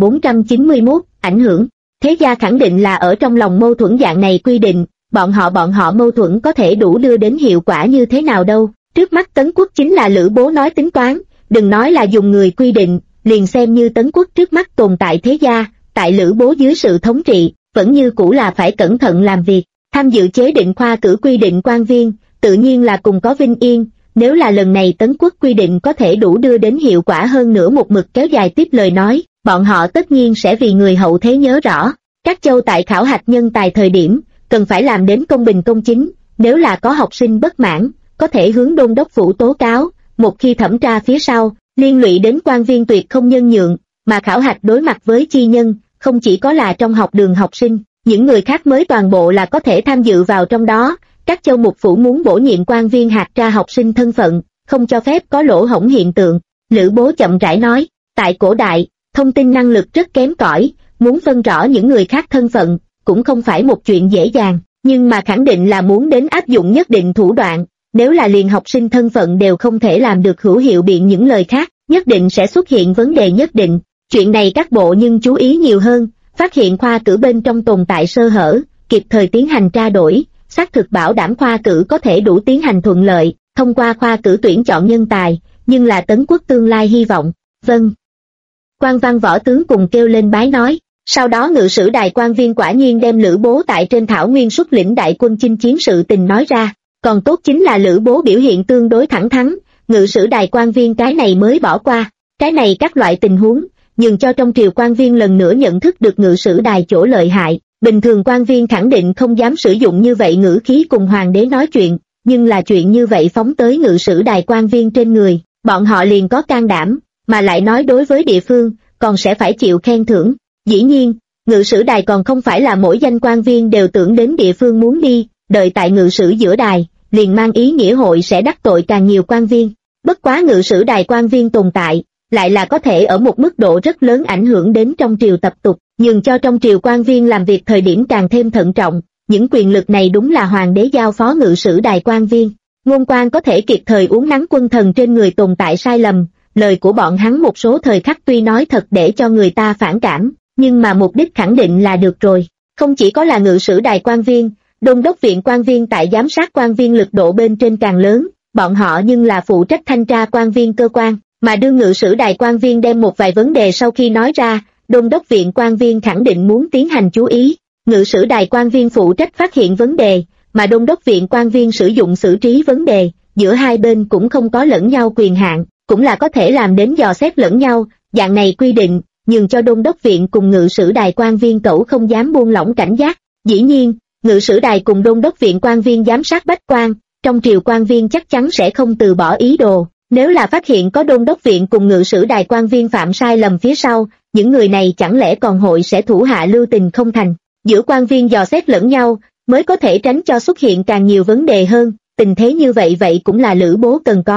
3491, ảnh hưởng. Thế gia khẳng định là ở trong lòng mâu thuẫn dạng này quy định, bọn họ mâu thuẫn có thể đủ đưa đến hiệu quả như thế nào đâu. Trước mắt Tấn Quốc chính là Lữ Bố nói tính toán, đừng nói là dùng người quy định, liền xem như Tấn Quốc trước mắt tồn tại thế gia, tại Lữ Bố dưới sự thống trị, vẫn như cũ là phải cẩn thận làm việc, tham dự chế định khoa cử quy định quan viên, tự nhiên là cùng có vinh yên, nếu là lần này Tấn Quốc quy định có thể đủ đưa đến hiệu quả hơn nữa một mực kéo dài tiếp lời nói, bọn họ tất nhiên sẽ vì người hậu thế nhớ rõ, các châu tại khảo hạch nhân tài thời điểm, cần phải làm đến công bình công chính, nếu là có học sinh bất mãn, có thể hướng đôn đốc phủ tố cáo, một khi thẩm tra phía sau, liên lụy đến quan viên tuyệt không nhân nhượng, mà khảo hạch đối mặt với chi nhân, không chỉ có là trong học đường học sinh, những người khác mới toàn bộ là có thể tham dự vào trong đó, các châu mục phủ muốn bổ nhiệm quan viên hạt tra học sinh thân phận, không cho phép có lỗ hổng hiện tượng. Lữ Bố chậm rãi nói, tại cổ đại, thông tin năng lực rất kém cỏi, muốn phân rõ những người khác thân phận, cũng không phải một chuyện dễ dàng, nhưng mà khẳng định là muốn đến áp dụng nhất định thủ đoạn, nếu là liền học sinh thân phận đều không thể làm được hữu hiệu biện những lời khác, nhất định sẽ xuất hiện vấn đề nhất định. Chuyện này các bộ nhưng chú ý nhiều hơn, phát hiện khoa cử bên trong tồn tại sơ hở, kịp thời tiến hành tra đổi, xác thực bảo đảm khoa cử có thể đủ tiến hành thuận lợi, thông qua khoa cử tuyển chọn nhân tài, nhưng là Tấn Quốc tương lai hy vọng. Vâng. Quan văn võ tướng cùng kêu lên bái nói, sau đó ngự sử đài quan viên quả nhiên đem Lữ Bố tại trên thảo nguyên xuất lĩnh đại quân chinh chiến sự tình nói ra, còn tốt chính là Lữ Bố biểu hiện tương đối thẳng thắn, ngự sử đài quan viên cái này mới bỏ qua, cái này các loại tình huống, nhường cho trong triều quan viên lần nữa nhận thức được ngự sử đài chỗ lợi hại, bình thường quan viên khẳng định không dám sử dụng như vậy ngữ khí cùng hoàng đế nói chuyện, nhưng là chuyện như vậy phóng tới ngự sử đài quan viên trên người, bọn họ liền có can đảm, mà lại nói đối với địa phương, còn sẽ phải chịu khen thưởng. Dĩ nhiên, ngự sử đài còn không phải là mỗi danh quan viên đều tưởng đến địa phương muốn đi, đợi tại ngự sử giữa đài, liền mang ý nghĩa hội sẽ đắc tội càng nhiều quan viên. Bất quá ngự sử đài quan viên tồn tại, lại là có thể ở một mức độ rất lớn ảnh hưởng đến trong triều tập tục, nhường cho trong triều quan viên làm việc thời điểm càng thêm thận trọng, những quyền lực này đúng là hoàng đế giao phó ngự sử đài quan viên. Ngôn quan có thể kịp thời uốn nắn quân thần trên người tồn tại sai lầm, lời của bọn hắn một số thời khắc tuy nói thật để cho người ta phản cảm, nhưng mà mục đích khẳng định là được rồi. Không chỉ có là ngự sử đài quan viên, đôn đốc viện quan viên tại giám sát quan viên lực độ bên trên càng lớn, bọn họ nhưng là phụ trách thanh tra quan viên cơ quan, mà đương ngự sử đài quan viên đem một vài vấn đề sau khi nói ra, đôn đốc viện quan viên khẳng định muốn tiến hành chú ý. Ngự sử đài quan viên phụ trách phát hiện vấn đề, mà đôn đốc viện quan viên sử dụng xử trí vấn đề, giữa hai bên cũng không có lẫn nhau quyền hạn, cũng là có thể làm đến dò xét lẫn nhau, dạng này quy định, nhường cho đôn đốc viện cùng ngự sử đài quan viên cẩu không dám buông lỏng cảnh giác. Dĩ nhiên, ngự sử đài cùng đôn đốc viện quan viên giám sát bách quan, trong triều quan viên chắc chắn sẽ không từ bỏ ý đồ. Nếu là phát hiện có đôn đốc viện cùng ngự sử đài quan viên phạm sai lầm phía sau, những người này chẳng lẽ còn hội sẽ thủ hạ lưu tình không thành. Giữa quan viên dò xét lẫn nhau, mới có thể tránh cho xuất hiện càng nhiều vấn đề hơn, tình thế như vậy cũng là Lữ Bố cần có.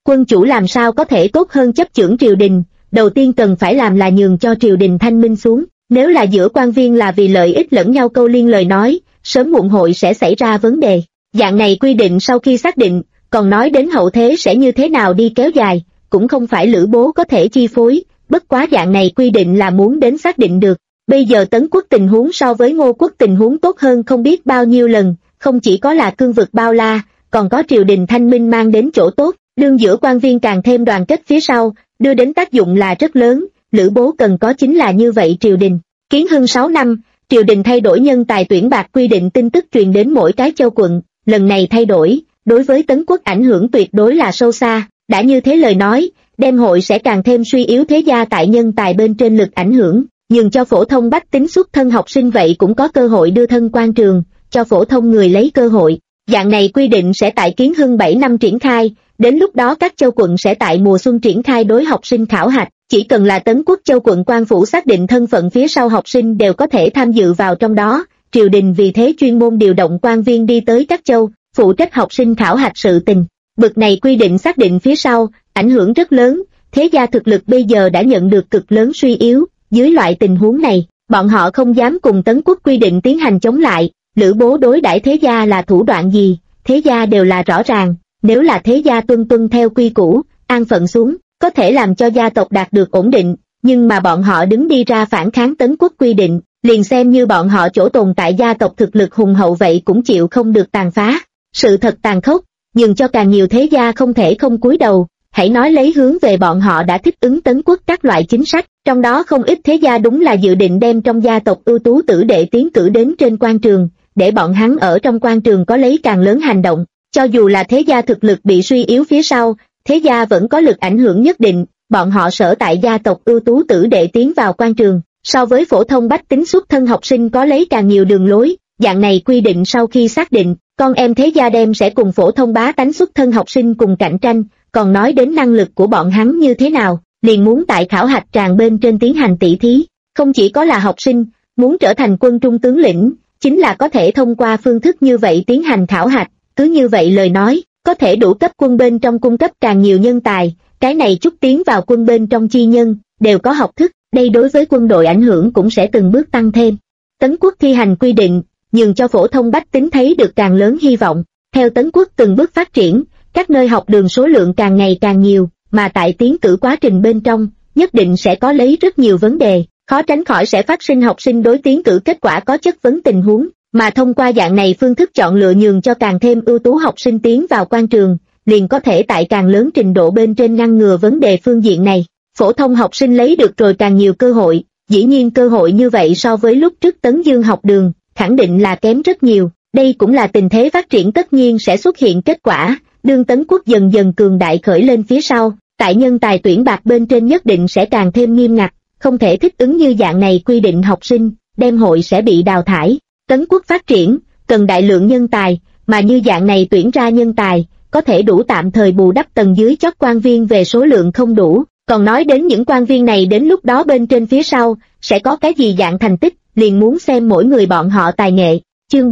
quân chủ làm sao có thể tốt hơn chấp chưởng triều đình, đầu tiên cần phải làm là nhường cho triều đình thanh minh xuống, nếu là giữa quan viên là vì lợi ích lẫn nhau câu liên lời nói, sớm muộn hội sẽ xảy ra vấn đề. Dạng này quy định sau khi xác định, còn nói đến hậu thế sẽ như thế nào đi kéo dài, cũng không phải Lữ Bố có thể chi phối, bất quá dạng này quy định là muốn đến xác định được. Bây giờ Tấn quốc tình huống so với Ngô quốc tình huống tốt hơn không biết bao nhiêu lần, không chỉ có là cương vực bao la, còn có triều đình thanh minh mang đến chỗ tốt, đương giữa quan viên càng thêm đoàn kết phía sau, đưa đến tác dụng là rất lớn, Lữ Bố cần có chính là như vậy triều đình. Kiến Hưng 6 năm, triều đình thay đổi nhân tài tuyển bạc quy định tin tức truyền đến mỗi cái châu quận, lần này thay đổi, đối với Tấn quốc ảnh hưởng tuyệt đối là sâu xa, đã như thế lời nói, đem hội sẽ càng thêm suy yếu thế gia tại nhân tài bên trên lực ảnh hưởng, nhường cho phổ thông bách tính xuất thân học sinh vậy cũng có cơ hội đưa thân quan trường, cho phổ thông người lấy cơ hội. Dạng này quy định sẽ tại Kiến Hưng 7 năm triển khai, đến lúc đó các châu quận sẽ tại mùa xuân triển khai đối học sinh khảo hạch, chỉ cần là Tấn quốc châu quận quan phủ xác định thân phận phía sau học sinh đều có thể tham dự vào trong đó, triều đình vì thế chuyên môn điều động quan viên đi tới các châu, phụ trách học sinh khảo hạch sự tình. Bực này quy định xác định phía sau, ảnh hưởng rất lớn, thế gia thực lực bây giờ đã nhận được cực lớn suy yếu, dưới loại tình huống này, bọn họ không dám cùng Tấn quốc quy định tiến hành chống lại. Lữ Bố đối đãi thế gia là thủ đoạn gì, thế gia đều là rõ ràng, nếu là thế gia tuân theo quy củ, an phận xuống, có thể làm cho gia tộc đạt được ổn định, nhưng mà bọn họ đứng đi ra phản kháng Tấn quốc quy định, liền xem như bọn họ chỗ tồn tại gia tộc thực lực hùng hậu vậy cũng chịu không được tàn phá. Sự thật tàn khốc, nhưng cho càng nhiều thế gia không thể không cúi đầu, hãy nói lấy hướng về bọn họ đã thích ứng Tấn quốc các loại chính sách, trong đó không ít thế gia đúng là dự định đem trong gia tộc ưu tú tử đệ tiến cử đến trên quan trường, để bọn hắn ở trong quan trường có lấy càng lớn hành động, cho dù là thế gia thực lực bị suy yếu phía sau, thế gia vẫn có lực ảnh hưởng nhất định, bọn họ sở tại gia tộc ưu tú tử đệ tiến vào quan trường, so với phổ thông bách tính xuất thân học sinh có lấy càng nhiều đường lối, dạng này quy định sau khi xác định, con em thế gia đem sẽ cùng phổ thông bá tánh xuất thân học sinh cùng cạnh tranh, còn nói đến năng lực của bọn hắn như thế nào, liền muốn tại khảo hạch tràng bên trên tiến hành tỷ thí, không chỉ có là học sinh, muốn trở thành quân trung tướng lĩnh, chính là có thể thông qua phương thức như vậy tiến hành khảo hạch, cứ như vậy lời nói, có thể đủ cấp quân bên trong cung cấp càng nhiều nhân tài, cái này chút tiến vào quân bên trong chi nhân, đều có học thức, đây đối với quân đội ảnh hưởng cũng sẽ từng bước tăng thêm. Tấn quốc thi hành quy định, nhường cho phổ thông bách tính thấy được càng lớn hy vọng, theo Tấn quốc từng bước phát triển, các nơi học đường số lượng càng ngày càng nhiều, mà tại tiến cử quá trình bên trong, nhất định sẽ có lấy rất nhiều vấn đề, khó tránh khỏi sẽ phát sinh học sinh đối tiến cử kết quả có chất vấn tình huống, mà thông qua dạng này phương thức chọn lựa nhường cho càng thêm ưu tú học sinh tiến vào quan trường, liền có thể tại càng lớn trình độ bên trên ngăn ngừa vấn đề phương diện này. Phổ thông học sinh lấy được rồi càng nhiều cơ hội, dĩ nhiên cơ hội như vậy so với lúc trước Tấn Dương học đường, khẳng định là kém rất nhiều, đây cũng là tình thế phát triển tất nhiên sẽ xuất hiện kết quả, đương Tấn quốc dần dần cường đại khởi lên phía sau, tại nhân tài tuyển bạc bên trên nhất định sẽ càng thêm nghiêm ngặt, không thể thích ứng như dạng này quy định học sinh, đem hội sẽ bị đào thải. Tấn quốc phát triển, cần đại lượng nhân tài, mà như dạng này tuyển ra nhân tài, có thể đủ tạm thời bù đắp tầng dưới chót quan viên về số lượng không đủ, còn nói đến những quan viên này đến lúc đó bên trên phía sau, sẽ có cái gì dạng thành tích, liền muốn xem mỗi người bọn họ tài nghệ. Chương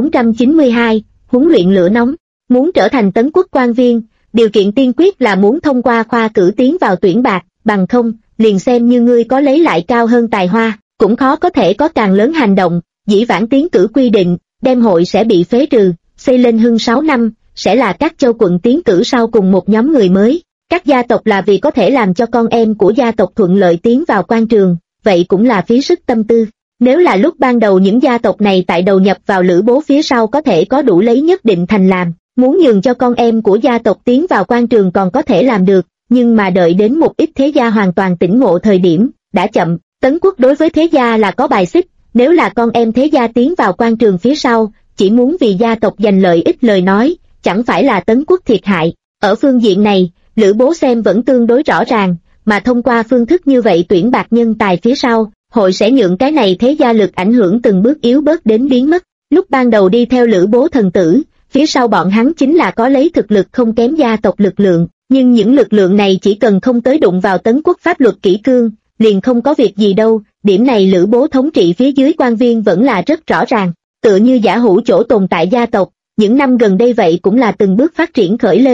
3492, huấn luyện lửa nóng, muốn trở thành Tấn quốc quan viên, điều kiện tiên quyết là muốn thông qua khoa cử tiến vào tuyển bạc, bằng không, liền xem như ngươi có lấy lại cao hơn tài hoa, cũng khó có thể có càng lớn hành động. Dĩ vãng tiến cử quy định, đem hội sẽ bị phế trừ, xây lên Hưng 6 năm, sẽ là các châu quận tiến cử sau cùng một nhóm người mới. Các gia tộc là vì có thể làm cho con em của gia tộc thuận lợi tiến vào quan trường, vậy cũng là phí sức tâm tư. Nếu là lúc ban đầu những gia tộc này tại đầu nhập vào Lữ Bố phía sau có thể có đủ lấy nhất định thành làm, muốn nhường cho con em của gia tộc tiến vào quan trường còn có thể làm được, nhưng mà đợi đến một ít thế gia hoàn toàn tỉnh ngộ thời điểm, đã chậm. Tấn quốc đối với thế gia là có bài xích, nếu là con em thế gia tiến vào quan trường phía sau, chỉ muốn vì gia tộc giành lợi ích lời nói, chẳng phải là Tấn quốc thiệt hại. Ở phương diện này, Lữ Bố xem vẫn tương đối rõ ràng, mà thông qua phương thức như vậy tuyển bạc nhân tài phía sau, hội sẽ nhượng cái này thế gia lực ảnh hưởng từng bước yếu bớt đến biến mất. Lúc ban đầu đi theo Lữ Bố thần tử, phía sau bọn hắn chính là có lấy thực lực không kém gia tộc lực lượng, nhưng những lực lượng này chỉ cần không tới đụng vào Tấn quốc pháp luật kỷ cương, liền không có việc gì đâu. Điểm này Lữ Bố thống trị phía dưới quan viên vẫn là rất rõ ràng, tựa như Giả Hữu chỗ tồn tại gia tộc, những năm gần đây vậy cũng là từng bước phát triển khởi lên,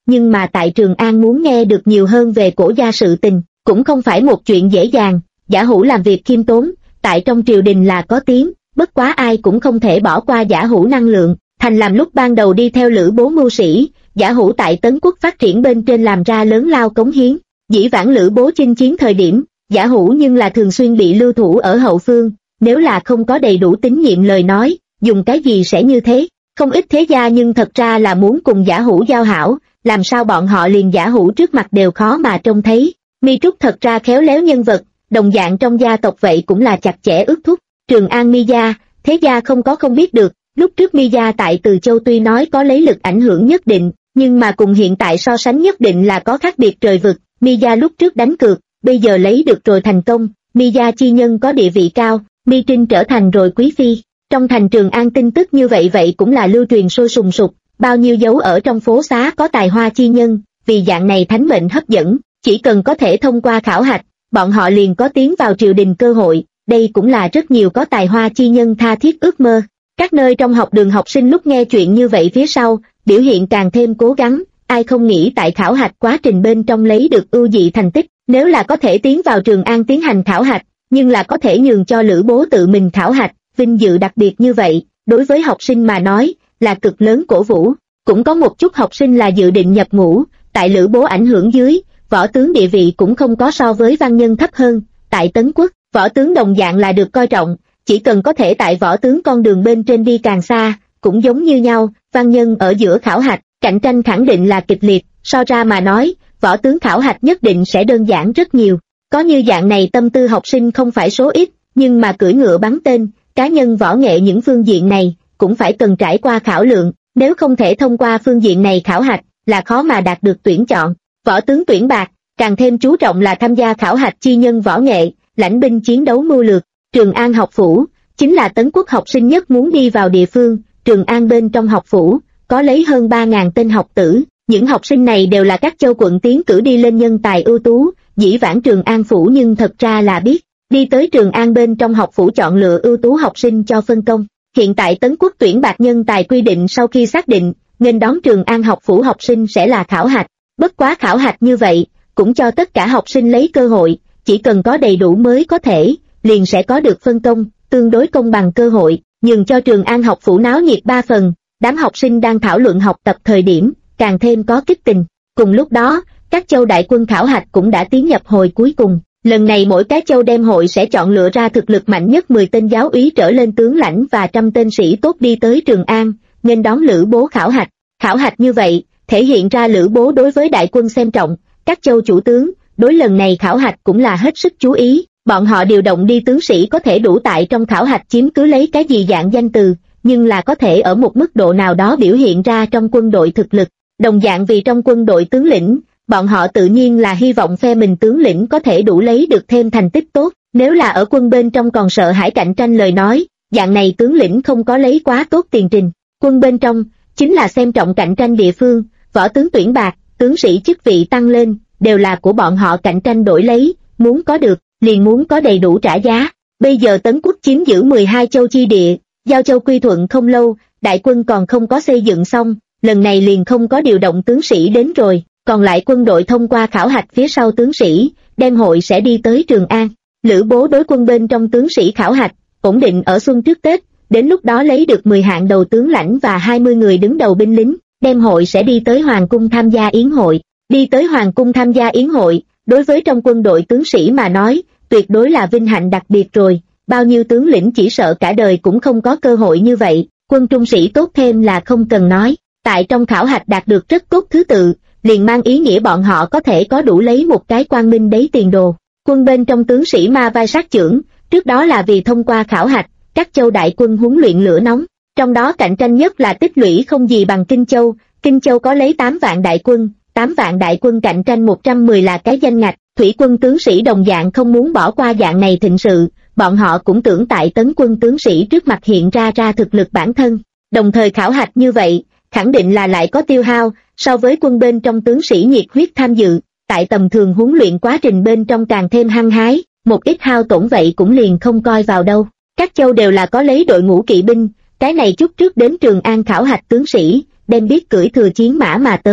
nhưng mà tại Trường An muốn nghe được nhiều hơn về cổ gia sự tình, cũng không phải một chuyện dễ dàng. Giả Hữu làm việc khiêm tốn, tại trong triều đình là có tiếng, bất quá ai cũng không thể bỏ qua Giả Hữu năng lượng. Thành làm lúc ban đầu đi theo Lữ Bố mưu sĩ, Giả Hữu tại Tấn Quốc phát triển bên trên làm ra lớn lao cống hiến. Dĩ vãng Lữ Bố chinh chiến thời điểm, Giả Hữu nhưng là thường xuyên bị lưu thủ ở hậu phương, nếu là không có đầy đủ tín nhiệm lời nói, dùng cái gì sẽ như thế. Không ít thế gia nhưng thật ra là muốn cùng Giả Hữu giao hảo, làm sao bọn họ liền Giả Hữu trước mặt đều khó mà trông thấy. Mi Trúc thật ra khéo léo nhân vật, đồng dạng trong gia tộc vậy cũng là chặt chẽ ước thúc. Trường An Mi gia, thế gia không có không biết được, lúc trước Mi gia tại Từ Châu tuy nói có lấy lực ảnh hưởng nhất định, nhưng mà cùng hiện tại so sánh nhất định là có khác biệt trời vực. Mi gia lúc trước đánh cược, bây giờ lấy được rồi thành công, Mi gia chi nhân có địa vị cao, Mi Trinh trở thành rồi quý phi. Trong thành Trường An tin tức như vậy cũng là lưu truyền sôi sùng sục, bao nhiêu dấu ở trong phố xá có tài hoa chi nhân, vì dạng này thánh mệnh hấp dẫn, chỉ cần có thể thông qua khảo hạch, bọn họ liền có tiến vào triều đình cơ hội, đây cũng là rất nhiều có tài hoa chi nhân tha thiết ước mơ. Các nơi trong học đường học sinh lúc nghe chuyện như vậy phía sau, biểu hiện càng thêm cố gắng, ai không nghĩ tại khảo hạch quá trình bên trong lấy được ưu dị thành tích, nếu là có thể tiến vào Trường An tiến hành khảo hạch, nhưng là có thể nhường cho Lữ Bố tự mình khảo hạch, vinh dự đặc biệt như vậy, đối với học sinh mà nói, là cực lớn cổ vũ. Cũng có một chút học sinh là dự định nhập ngũ, tại Lữ Bố ảnh hưởng dưới, võ tướng địa vị cũng không có so với văn nhân thấp hơn, tại Tấn Quốc, võ tướng đồng dạng là được coi trọng, chỉ cần có thể tại võ tướng con đường bên trên đi càng xa, cũng giống như nhau, văn nhân ở giữa khảo hạch, cạnh tranh khẳng định là kịch liệt, so ra mà nói, võ tướng khảo hạch nhất định sẽ đơn giản rất nhiều. Có như dạng này tâm tư học sinh không phải số ít, nhưng mà cưỡi ngựa bắn tên, cá nhân võ nghệ những phương diện này, cũng phải cần trải qua khảo lượng, nếu không thể thông qua phương diện này khảo hạch, là khó mà đạt được tuyển chọn. Võ tướng tuyển bạc, càng thêm chú trọng là tham gia khảo hạch chi nhân võ nghệ, lãnh binh chiến đấu mưu lược. Trường An học phủ, chính là Tấn Quốc học sinh nhất muốn đi vào địa phương. Trường An bên trong học phủ, có lấy hơn 3.000 tên học tử, những học sinh này đều là các châu quận tiến cử đi lên nhân tài ưu tú. Dĩ vãng Trường An phủ nhưng thật ra là biết, đi tới Trường An bên trong học phủ chọn lựa ưu tú học sinh cho phân công. Hiện tại Tấn Quốc tuyển bạc nhân tài quy định sau khi xác định, nên đón Trường An học phủ học sinh sẽ là khảo hạch. Bất quá khảo hạch như vậy, cũng cho tất cả học sinh lấy cơ hội, chỉ cần có đầy đủ mới có thể, liền sẽ có được phân công, tương đối công bằng cơ hội, nhường cho Trường An học phủ náo nhiệt 3 phần, đám học sinh đang thảo luận học tập thời điểm, càng thêm có kích tình. Cùng lúc đó, các châu đại quân khảo hạch cũng đã tiến nhập hồi cuối cùng. Lần này mỗi cái châu đem hội sẽ chọn lựa ra thực lực mạnh nhất 10 tên giáo úy trở lên tướng lãnh và 100 tên sĩ tốt đi tới Trường An, nên đón Lữ Bố khảo hạch. Khảo hạch như vậy, thể hiện ra Lữ Bố đối với đại quân xem trọng, các châu chủ tướng, đối lần này khảo hạch cũng là hết sức chú ý, bọn họ điều động đi tướng sĩ có thể đủ tại trong khảo hạch chiếm cứ lấy cái gì dạng danh từ, nhưng là có thể ở một mức độ nào đó biểu hiện ra trong quân đội thực lực. Đồng dạng vì trong quân đội tướng lĩnh, bọn họ tự nhiên là hy vọng phe mình tướng lĩnh có thể đủ lấy được thêm thành tích tốt, nếu là ở quân bên trong còn sợ hãi cạnh tranh lời nói, dạng này tướng lĩnh không có lấy quá tốt tiền trình. Quân bên trong, chính là xem trọng cạnh tranh địa phương, võ tướng tuyển bạc, tướng sĩ chức vị tăng lên, đều là của bọn họ cạnh tranh đổi lấy, muốn có được, liền muốn có đầy đủ trả giá. Bây giờ Tấn Quốc chiếm giữ 12 châu chi địa, giao châu quy thuận không lâu, đại quân còn không có xây dựng xong, lần này liền không có điều động tướng sĩ đến rồi, còn lại quân đội thông qua khảo hạch phía sau tướng sĩ, đem hội sẽ đi tới Trường An. Lữ Bố đối quân bên trong tướng sĩ khảo hạch, ổn định ở xuân trước Tết, đến lúc đó lấy được 10 hạng đầu tướng lãnh và 20 người đứng đầu binh lính, đem hội sẽ đi tới Hoàng cung tham gia yến hội. Đi tới Hoàng cung tham gia yến hội, đối với trong quân đội tướng sĩ mà nói, tuyệt đối là vinh hạnh đặc biệt rồi, bao nhiêu tướng lĩnh chỉ sợ cả đời cũng không có cơ hội như vậy, quân trung sĩ tốt thêm là không cần nói, tại trong khảo hạch đạt được rất tốt thứ tự, liền mang ý nghĩa bọn họ có thể có đủ lấy một cái quang minh đấy tiền đồ. Quân bên trong tướng sĩ ma vai sát chưởng, trước đó là vì thông qua khảo hạch, các châu đại quân huấn luyện lửa nóng, trong đó cạnh tranh nhất là tích lũy không gì bằng Kinh Châu có lấy 8 vạn đại quân, 8 vạn đại quân cạnh tranh 110 là cái danh ngạch, thủy quân tướng sĩ đồng dạng không muốn bỏ qua dạng này thịnh sự, bọn họ cũng tưởng tại tấn quân tướng sĩ trước mặt hiện ra thực lực bản thân, đồng thời khảo hạch như vậy, khẳng định là lại có tiêu hao, so với quân bên trong tướng sĩ nhiệt huyết tham dự, tại tầm thường huấn luyện quá trình bên trong càng thêm hăng hái, một ít hao tổn vậy cũng liền không coi vào đâu. Các châu đều là có lấy đội ngũ kỵ binh, cái này chút trước đến Trường An khảo hạch tướng sĩ, đem biết cưỡi thừa chiến mã mà tới,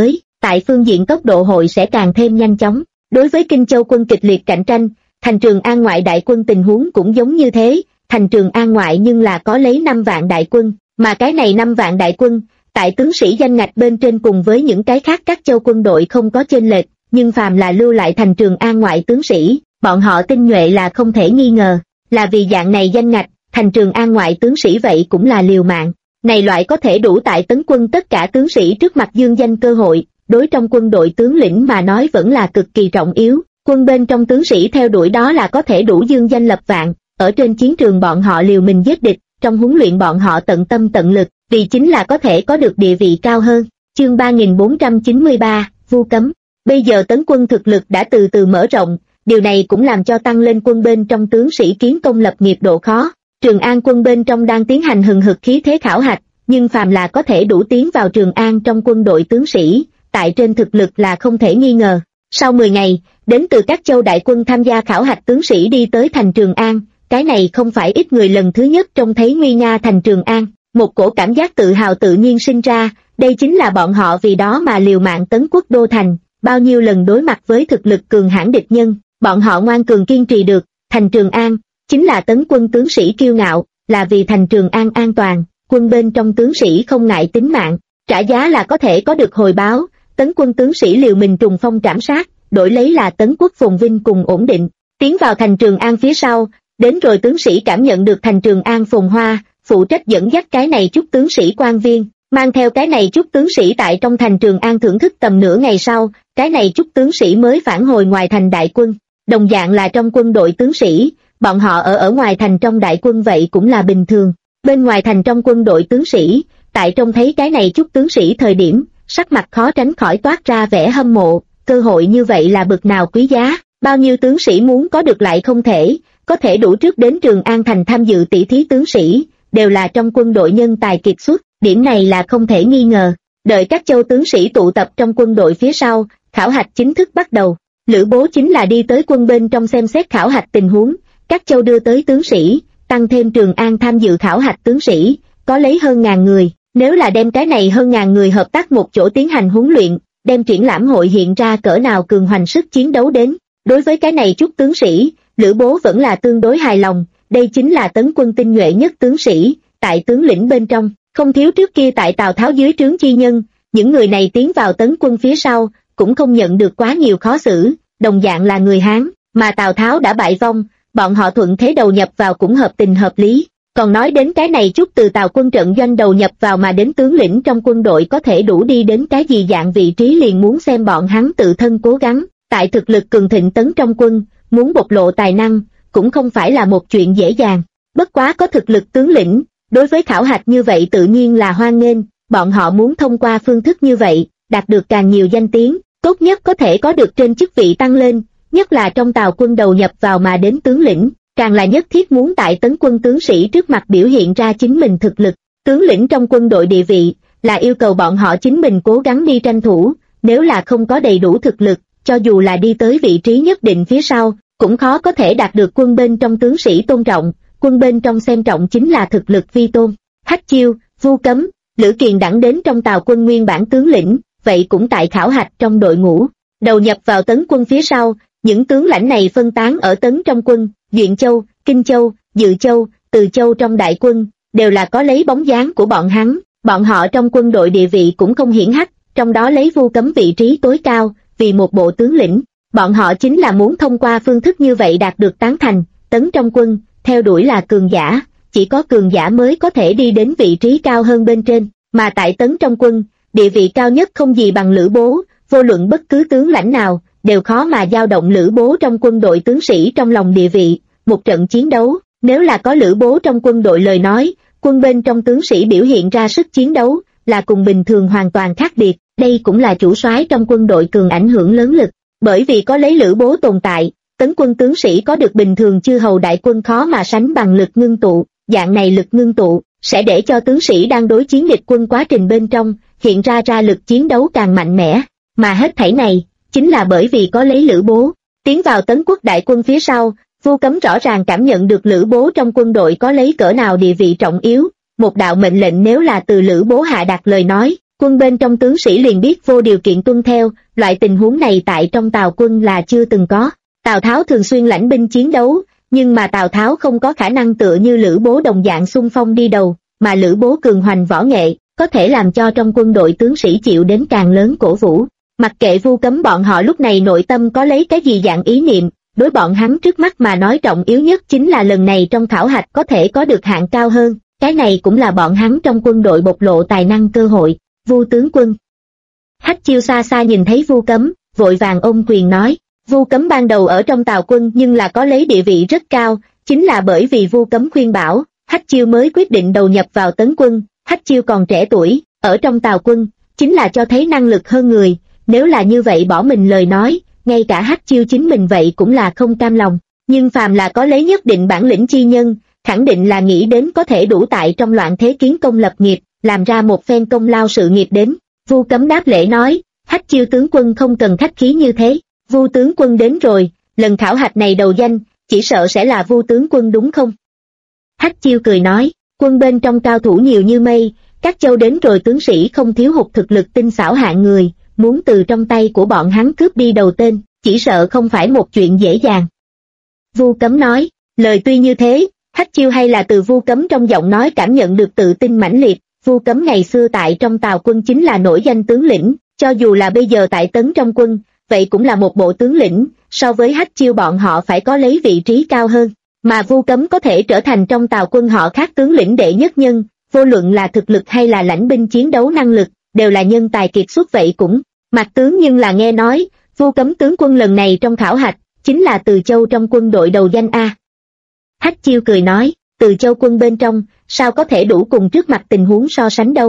tại phương diện tốc độ hội sẽ càng thêm nhanh chóng. Đối với Kinh Châu quân kịch liệt cạnh tranh, thành Trường An ngoại đại quân tình huống cũng giống như thế, thành Trường An ngoại nhưng là có lấy 5 vạn đại quân, mà cái này 5 vạn đại quân, tại tướng sĩ danh ngạch bên trên cùng với những cái khác các châu quân đội không có chênh lệch, nhưng phàm là lưu lại thành Trường An ngoại tướng sĩ, bọn họ tinh nhuệ là không thể nghi ngờ, là vì dạng này danh ngạch, thành Trường An ngoại tướng sĩ vậy cũng là liều mạng. Này loại có thể đủ tại tấn quân tất cả tướng sĩ trước mặt dương danh cơ hội, đối trong quân đội tướng lĩnh mà nói vẫn là cực kỳ trọng yếu. Quân bên trong tướng sĩ theo đuổi đó là có thể đủ dương danh lập vạn, ở trên chiến trường bọn họ liều mình giết địch, trong huấn luyện bọn họ tận tâm tận lực, vì chính là có thể có được địa vị cao hơn. Chương 3493, vu cấm. Bây giờ tấn quân thực lực đã từ từ mở rộng, điều này cũng làm cho tăng lên quân bên trong tướng sĩ kiến công lập nghiệp độ khó. Trường An quân bên trong đang tiến hành hừng hực khí thế khảo hạch, nhưng phàm là có thể đủ tiến vào Trường An trong quân đội tướng sĩ, tại trên thực lực là không thể nghi ngờ. Sau 10 ngày, đến từ các châu đại quân tham gia khảo hạch tướng sĩ đi tới thành Trường An, cái này không phải ít người lần thứ nhất trông thấy nguy nga thành Trường An, một cổ cảm giác tự hào tự nhiên sinh ra, đây chính là bọn họ vì đó mà liều mạng tấn quốc đô thành, bao nhiêu lần đối mặt với thực lực cường hãn địch nhân, bọn họ ngoan cường kiên trì được, thành Trường An, chính là tấn quân tướng sĩ kiêu ngạo, là vì thành Trường An an toàn, quân bên trong tướng sĩ không ngại tính mạng, trả giá là có thể có được hồi báo, tấn quân tướng sĩ liều mình trùng phong trảm sát, đổi lấy là tấn quốc phồn vinh cùng ổn định, tiến vào thành Trường An phía sau, đến rồi tướng sĩ cảm nhận được thành Trường An phồn hoa, phụ trách dẫn dắt cái này chút tướng sĩ quan viên, mang theo cái này chút tướng sĩ tại trong thành Trường An thưởng thức tầm nửa ngày sau, cái này chút tướng sĩ mới phản hồi ngoài thành đại quân, đồng dạng là trong quân đội tướng sĩ, bọn họ ở ngoài thành trong đại quân vậy cũng là bình thường, bên ngoài thành trong quân đội tướng sĩ, tại trông thấy cái này chút tướng sĩ thời điểm, sắc mặt khó tránh khỏi toát ra vẻ hâm mộ, cơ hội như vậy là bực nào quý giá, bao nhiêu tướng sĩ muốn có được lại không thể, có thể đủ trước đến Trường An thành tham dự tỷ thí tướng sĩ, đều là trong quân đội nhân tài kiệt xuất, điểm này là không thể nghi ngờ. Đợi các châu tướng sĩ tụ tập trong quân đội phía sau, khảo hạch chính thức bắt đầu. Lữ Bố chính là đi tới quân bên trong xem xét khảo hạch tình huống, các châu đưa tới tướng sĩ, tăng thêm Trường An tham dự khảo hạch tướng sĩ, có lấy hơn 1000 người. Nếu là đem cái này hơn 1000 người hợp tác một chỗ tiến hành huấn luyện, đem triển lãm hội hiện ra cỡ nào cường hoành sức chiến đấu đến. Đối với cái này chút tướng sĩ, Lữ Bố vẫn là tương đối hài lòng, đây chính là tấn quân tinh nhuệ nhất tướng sĩ, tại tướng lĩnh bên trong, không thiếu trước kia tại Tào Tháo dưới trướng chi nhân, những người này tiến vào tấn quân phía sau, cũng không nhận được quá nhiều khó xử, đồng dạng là người Hán, mà Tào Tháo đã bại vong, bọn họ thuận thế đầu nhập vào cũng hợp tình hợp lý. Còn nói đến cái này chút từ Tào quân trận doanh đầu nhập vào mà đến tướng lĩnh trong quân đội có thể đủ đi đến cái gì dạng vị trí liền muốn xem bọn hắn tự thân cố gắng, tại thực lực cường thịnh tấn trong quân, muốn bộc lộ tài năng, cũng không phải là một chuyện dễ dàng. Bất quá có thực lực tướng lĩnh, đối với khảo hạch như vậy tự nhiên là hoan nghênh, bọn họ muốn thông qua phương thức như vậy, đạt được càng nhiều danh tiếng, tốt nhất có thể có được trên chức vị tăng lên, nhất là trong Tào quân đầu nhập vào mà đến tướng lĩnh, càng là nhất thiết muốn tại tấn quân tướng sĩ trước mặt biểu hiện ra chính mình thực lực. Tướng lĩnh trong quân đội địa vị, là yêu cầu bọn họ chính mình cố gắng đi tranh thủ, nếu là không có đầy đủ thực lực, cho dù là đi tới vị trí nhất định phía sau, cũng khó có thể đạt được quân bên trong tướng sĩ tôn trọng, quân bên trong xem trọng chính là thực lực vi tôn. Hách Chiêu, Vu Cấm, Lữ Kiền đẳng đến trong Tào quân nguyên bản tướng lĩnh, vậy cũng tại khảo hạch trong đội ngũ, đầu nhập vào tấn quân phía sau, những tướng lãnh này phân tán ở tấn trong quân, Duyện Châu, Kinh Châu, Dự Châu, Từ Châu trong đại quân, đều là có lấy bóng dáng của bọn hắn, bọn họ trong quân đội địa vị cũng không hiển hách, trong đó lấy Vu Cấm vị trí tối cao, vì một bộ tướng lĩnh, bọn họ chính là muốn thông qua phương thức như vậy đạt được tán thành, tấn trong quân, theo đuổi là cường giả, chỉ có cường giả mới có thể đi đến vị trí cao hơn bên trên, mà tại tấn trong quân, địa vị cao nhất không gì bằng Lữ Bố, vô luận bất cứ tướng lãnh nào, đều khó mà dao động Lữ Bố trong quân đội tướng sĩ trong lòng địa vị. Một trận chiến đấu, nếu là có Lữ Bố trong quân đội lời nói, quân bên trong tướng sĩ biểu hiện ra sức chiến đấu, là cùng bình thường hoàn toàn khác biệt, đây cũng là chủ soái trong quân đội cường ảnh hưởng lớn lực, bởi vì có lấy Lữ Bố tồn tại, tấn quân tướng sĩ có được bình thường chư hầu đại quân khó mà sánh bằng lực ngưng tụ, dạng này lực ngưng tụ, sẽ để cho tướng sĩ đang đối chiến địch quân quá trình bên trong, hiện ra lực chiến đấu càng mạnh mẽ, mà hết thảy này, chính là bởi vì có lấy Lữ Bố, tiến vào tấn quốc đại quân phía sau, Vu Cấm rõ ràng cảm nhận được Lữ Bố trong quân đội có lấy cỡ nào địa vị trọng yếu, một đạo mệnh lệnh nếu là từ Lữ Bố hạ đạt lời nói, Quân bên trong tướng sĩ liền biết vô điều kiện tuân theo, loại tình huống này tại trong Tào quân là chưa từng có. Tào Tháo thường xuyên lãnh binh chiến đấu, nhưng mà Tào Tháo không có khả năng tựa như Lữ Bố đồng dạng xung phong đi đầu, mà Lữ Bố cường hoành võ nghệ, có thể làm cho trong quân đội tướng sĩ chịu đến càng lớn cổ vũ. Mặc kệ Vu Cấm bọn họ lúc này nội tâm có lấy cái gì dạng ý niệm, đối bọn hắn trước mắt mà nói trọng yếu nhất chính là lần này trong khảo hạch có thể có được hạng cao hơn, cái này cũng là bọn hắn trong quân đội bộc lộ tài năng cơ hội. Vu tướng quân. Hách Chiêu xa xa nhìn thấy Vu Cấm, vội vàng ôm quyền nói. Vu Cấm ban đầu ở trong Tào quân nhưng là có lấy địa vị rất cao, chính là bởi vì Vu Cấm khuyên bảo, Hách Chiêu mới quyết định đầu nhập vào Tấn quân. Hách Chiêu còn trẻ tuổi, ở trong Tào quân, chính là cho thấy năng lực hơn người, nếu là như vậy bỏ mình lời nói, ngay cả Hách Chiêu chính mình vậy cũng là không cam lòng, nhưng phàm là có lấy nhất định bản lĩnh chi nhân, khẳng định là nghĩ đến có thể đủ tại trong loạn thế kiến công lập nghiệp, làm ra một phen công lao sự nghiệp đến. Vu Cấm đáp lễ nói, Hách Chiêu tướng quân không cần khách khí như thế, Vu tướng quân đến rồi, lần khảo hạch này đầu danh, chỉ sợ sẽ là Vu tướng quân đúng không? Hách Chiêu cười nói, quân bên trong cao thủ nhiều như mây, các châu đến rồi tướng sĩ không thiếu hụt thực lực tinh xảo hạng người, muốn từ trong tay của bọn hắn cướp đi đầu tên, chỉ sợ không phải một chuyện dễ dàng. Vu Cấm nói, lời tuy như thế, Hách Chiêu hay là từ Vu Cấm trong giọng nói cảm nhận được tự tin mãnh liệt. Vu Cấm ngày xưa tại trong Tào quân chính là nổi danh tướng lĩnh, cho dù là bây giờ tại Tấn trong quân, vậy cũng là một bộ tướng lĩnh, so với Hách Chiêu bọn họ phải có lấy vị trí cao hơn, mà Vu Cấm có thể trở thành trong Tào quân họ khác tướng lĩnh đệ nhất nhân, vô luận là thực lực hay là lãnh binh chiến đấu năng lực, đều là nhân tài kiệt xuất vậy cũng. Mạc tướng nhưng là nghe nói, Vu Cấm tướng quân lần này trong khảo hạch, chính là Từ Châu trong quân đội đầu danh A. Hách Chiêu cười nói, Từ Châu quân bên trong, sao có thể đủ cùng trước mặt tình huống so sánh đâu.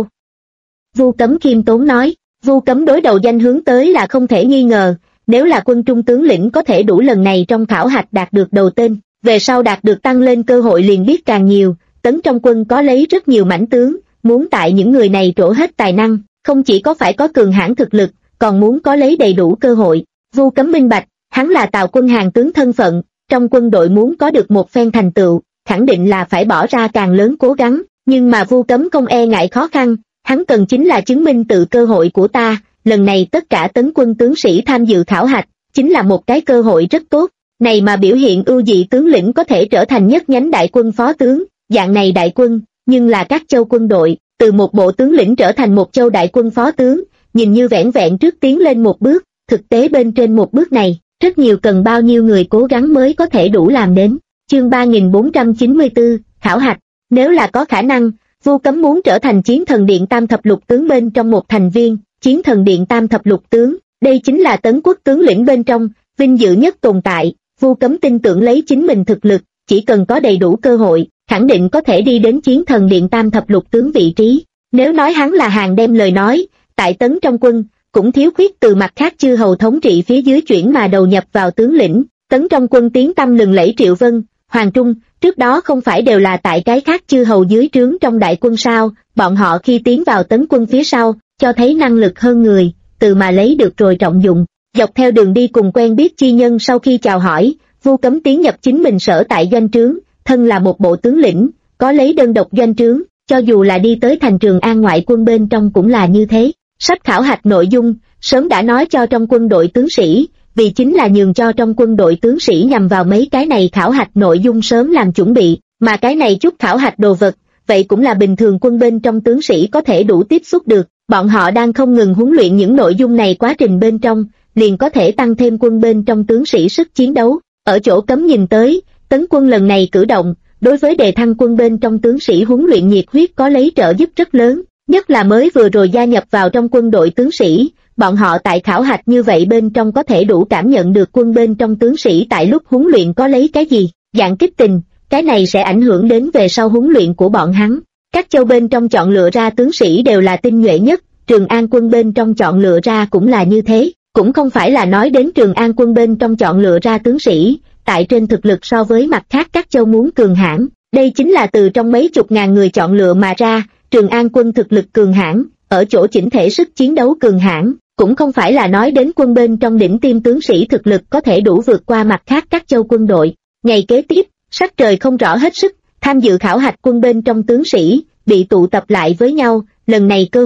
Vu Cấm khiêm tốn nói, Vu Cấm đối đầu danh hướng tới là không thể nghi ngờ, nếu là quân trung tướng lĩnh có thể đủ lần này trong khảo hạch đạt được đầu tên, về sau đạt được tăng lên cơ hội liền biết càng nhiều. Tấn trong quân có lấy rất nhiều mãnh tướng, muốn tại những người này trổ hết tài năng, không chỉ có phải có cường hãn thực lực, còn muốn có lấy đầy đủ cơ hội. Vu Cấm minh bạch, hắn là Tào quân hàng tướng thân phận, trong quân đội muốn có được một phen thành tựu, khẳng định là phải bỏ ra càng lớn cố gắng, nhưng mà Vu Cấm không e ngại khó khăn, hắn cần chính là chứng minh tự cơ hội của ta, lần này tất cả Tấn quân tướng sĩ tham dự khảo hạch, chính là một cái cơ hội rất tốt, này mà biểu hiện ưu dị tướng lĩnh có thể trở thành nhất nhánh đại quân phó tướng, dạng này đại quân, nhưng là các châu quân đội, từ một bộ tướng lĩnh trở thành một châu đại quân phó tướng, nhìn như vẻn vẹn trước tiến lên một bước, thực tế bên trên một bước này, rất nhiều cần bao nhiêu người cố gắng mới có thể đủ làm đến. Chương 3494, khảo hạch, nếu là có khả năng, Vu Cấm muốn trở thành Chiến Thần Điện Tam Thập Lục tướng bên trong một thành viên, Chiến Thần Điện Tam Thập Lục tướng, đây chính là Tấn quốc tướng lĩnh bên trong, vinh dự nhất tồn tại. Vu Cấm tin tưởng lấy chính mình thực lực, chỉ cần có đầy đủ cơ hội, khẳng định có thể đi đến Chiến Thần Điện Tam Thập Lục tướng vị trí. Nếu nói hắn là hàng đem lời nói, tại Tấn trong quân, cũng thiếu khuyết từ mặt khác chư hầu thống trị phía dưới chuyển mà đầu nhập vào tướng lĩnh. Tấn trong quân tiếng tăm lừng lẫy Triệu Vân, Hoàng Trung, trước đó không phải đều là tại cái khác chư hầu dưới trướng trong đại quân sao, bọn họ khi tiến vào Tấn quân phía sau, cho thấy năng lực hơn người, từ mà lấy được rồi trọng dụng. Dọc theo đường đi cùng quen biết chi nhân sau khi chào hỏi, Vu Cấm tiến nhập chính mình sở tại doanh trướng, thân là một bộ tướng lĩnh, có lấy đơn độc doanh trướng, cho dù là đi tới thành Trường An ngoại quân bên trong cũng là như thế. Sách khảo hạch nội dung, sớm đã nói cho trong quân đội tướng sĩ, vì chính là nhường cho trong quân đội tướng sĩ nhằm vào mấy cái này khảo hạch nội dung sớm làm chuẩn bị, mà cái này chút khảo hạch đồ vật, vậy cũng là bình thường quân bên trong tướng sĩ có thể đủ tiếp xúc được, bọn họ đang không ngừng huấn luyện những nội dung này quá trình bên trong, liền có thể tăng thêm quân bên trong tướng sĩ sức chiến đấu. Ở chỗ Cấm nhìn tới, Tấn quân lần này cử động, đối với đề thăng quân bên trong tướng sĩ huấn luyện nhiệt huyết có lấy trợ giúp rất lớn, nhất là mới vừa rồi gia nhập vào trong quân đội tướng sĩ, bọn họ tại khảo hạch như vậy bên trong có thể đủ cảm nhận được quân bên trong tướng sĩ tại lúc huấn luyện có lấy cái gì, dạng kích tình, cái này sẽ ảnh hưởng đến về sau huấn luyện của bọn hắn. Các châu bên trong chọn lựa ra tướng sĩ đều là tinh nhuệ nhất, Trường An quân bên trong chọn lựa ra cũng là như thế, cũng không phải là nói đến Trường An quân bên trong chọn lựa ra tướng sĩ, tại trên thực lực so với mặt khác các châu muốn cường hãn, đây chính là từ trong mấy chục ngàn người chọn lựa mà ra. Trường An quân thực lực cường hãn, ở chỗ chỉnh thể sức chiến đấu cường hãn, cũng không phải là nói đến quân bên trong đỉnh tiêm tướng sĩ thực lực có thể đủ vượt qua mặt khác các châu quân đội. Ngày kế tiếp, sắc trời không rõ hết sức, tham dự khảo hạch quân bên trong tướng sĩ, bị tụ tập lại với nhau, lần này cơ hội,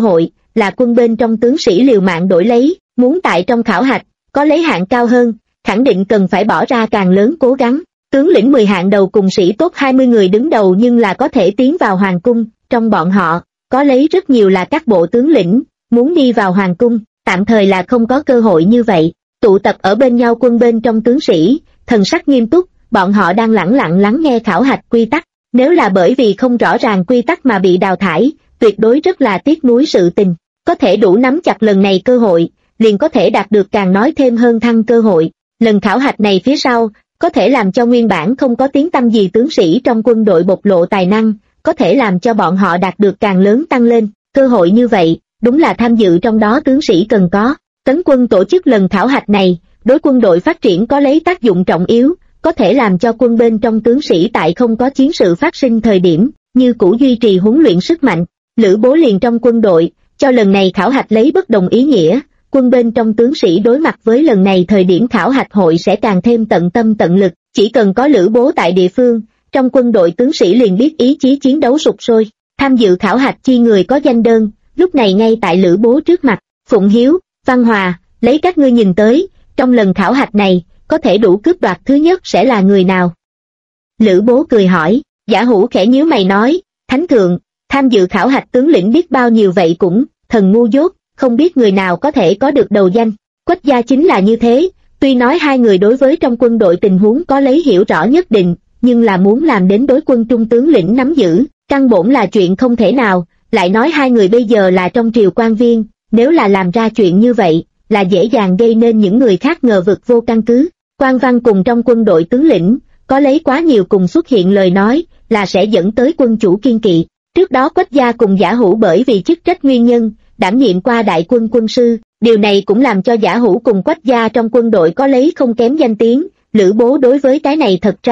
là quân bên trong tướng sĩ liều mạng đổi lấy, muốn tại trong khảo hạch, có lấy hạng cao hơn, khẳng định cần phải bỏ ra càng lớn cố gắng. Tướng lĩnh 10 hạng đầu cùng sĩ tốt 20 người đứng đầu nhưng là có thể tiến vào hoàng cung, trong bọn họ, có lấy rất nhiều là các bộ tướng lĩnh, muốn đi vào hoàng cung, tạm thời là không có cơ hội như vậy. Tụ tập ở bên nhau quân bên trong tướng sĩ, thần sắc nghiêm túc, bọn họ đang lẳng lặng lắng nghe khảo hạch quy tắc. Nếu là bởi vì không rõ ràng quy tắc mà bị đào thải, tuyệt đối rất là tiếc nuối sự tình. Có thể đủ nắm chặt lần này cơ hội, liền có thể đạt được càng nói thêm hơn thăng cơ hội. Lần khảo hạch này phía sau, có thể làm cho nguyên bản không có tiếng tăm gì tướng sĩ trong quân đội bộc lộ tài năng, có thể làm cho bọn họ đạt được càng lớn tăng lên. Cơ hội như vậy, đúng là tham dự trong đó tướng sĩ cần có. Tấn quân tổ chức lần khảo hạch này, đối quân đội phát triển có lấy tác dụng trọng yếu, có thể làm cho quân bên trong tướng sĩ tại không có chiến sự phát sinh thời điểm, như cũ duy trì huấn luyện sức mạnh. Lữ Bố liền trong quân đội, cho lần này khảo hạch lấy bất đồng ý nghĩa, quân bên trong tướng sĩ đối mặt với lần này thời điểm khảo hạch hội sẽ càng thêm tận tâm tận lực, chỉ cần có Lữ Bố tại địa phương, trong quân đội tướng sĩ liền biết ý chí chiến đấu sục sôi. Tham dự khảo hạch chi người có danh đơn, lúc này ngay tại Lữ Bố trước mặt. Phụng Hiếu, Văn Hòa, lấy các ngươi nhìn tới, trong lần khảo hạch này, có thể đủ cướp đoạt thứ nhất sẽ là người nào? Lữ Bố cười hỏi. Giả Hủ khẽ nhíu mày nói, Thánh thượng, tham dự khảo hạch tướng lĩnh biết bao nhiêu vậy cũng, thần ngu dốt, không biết người nào có thể có được đầu danh. Quách gia chính là như thế, tuy nói hai người đối với trong quân đội tình huống có lấy hiểu rõ nhất định, nhưng là muốn làm đến đối quân trung tướng lĩnh nắm giữ, căn bổn là chuyện không thể nào, lại nói hai người bây giờ là trong triều quan viên, nếu là làm ra chuyện như vậy, là dễ dàng gây nên những người khác ngờ vực vô căn cứ. Quan văn cùng trong quân đội tướng lĩnh, có lấy quá nhiều cùng xuất hiện lời nói, là sẽ dẫn tới quân chủ kiên kỵ. Trước đó Quách gia cùng Giả Hủ bởi vì chức trách nguyên nhân, đảm nhiệm qua đại quân quân sư, điều này cũng làm cho Giả Hủ cùng Quách gia trong quân đội có lấy không kém danh tiếng. Lữ Bố đối với cái này thật ra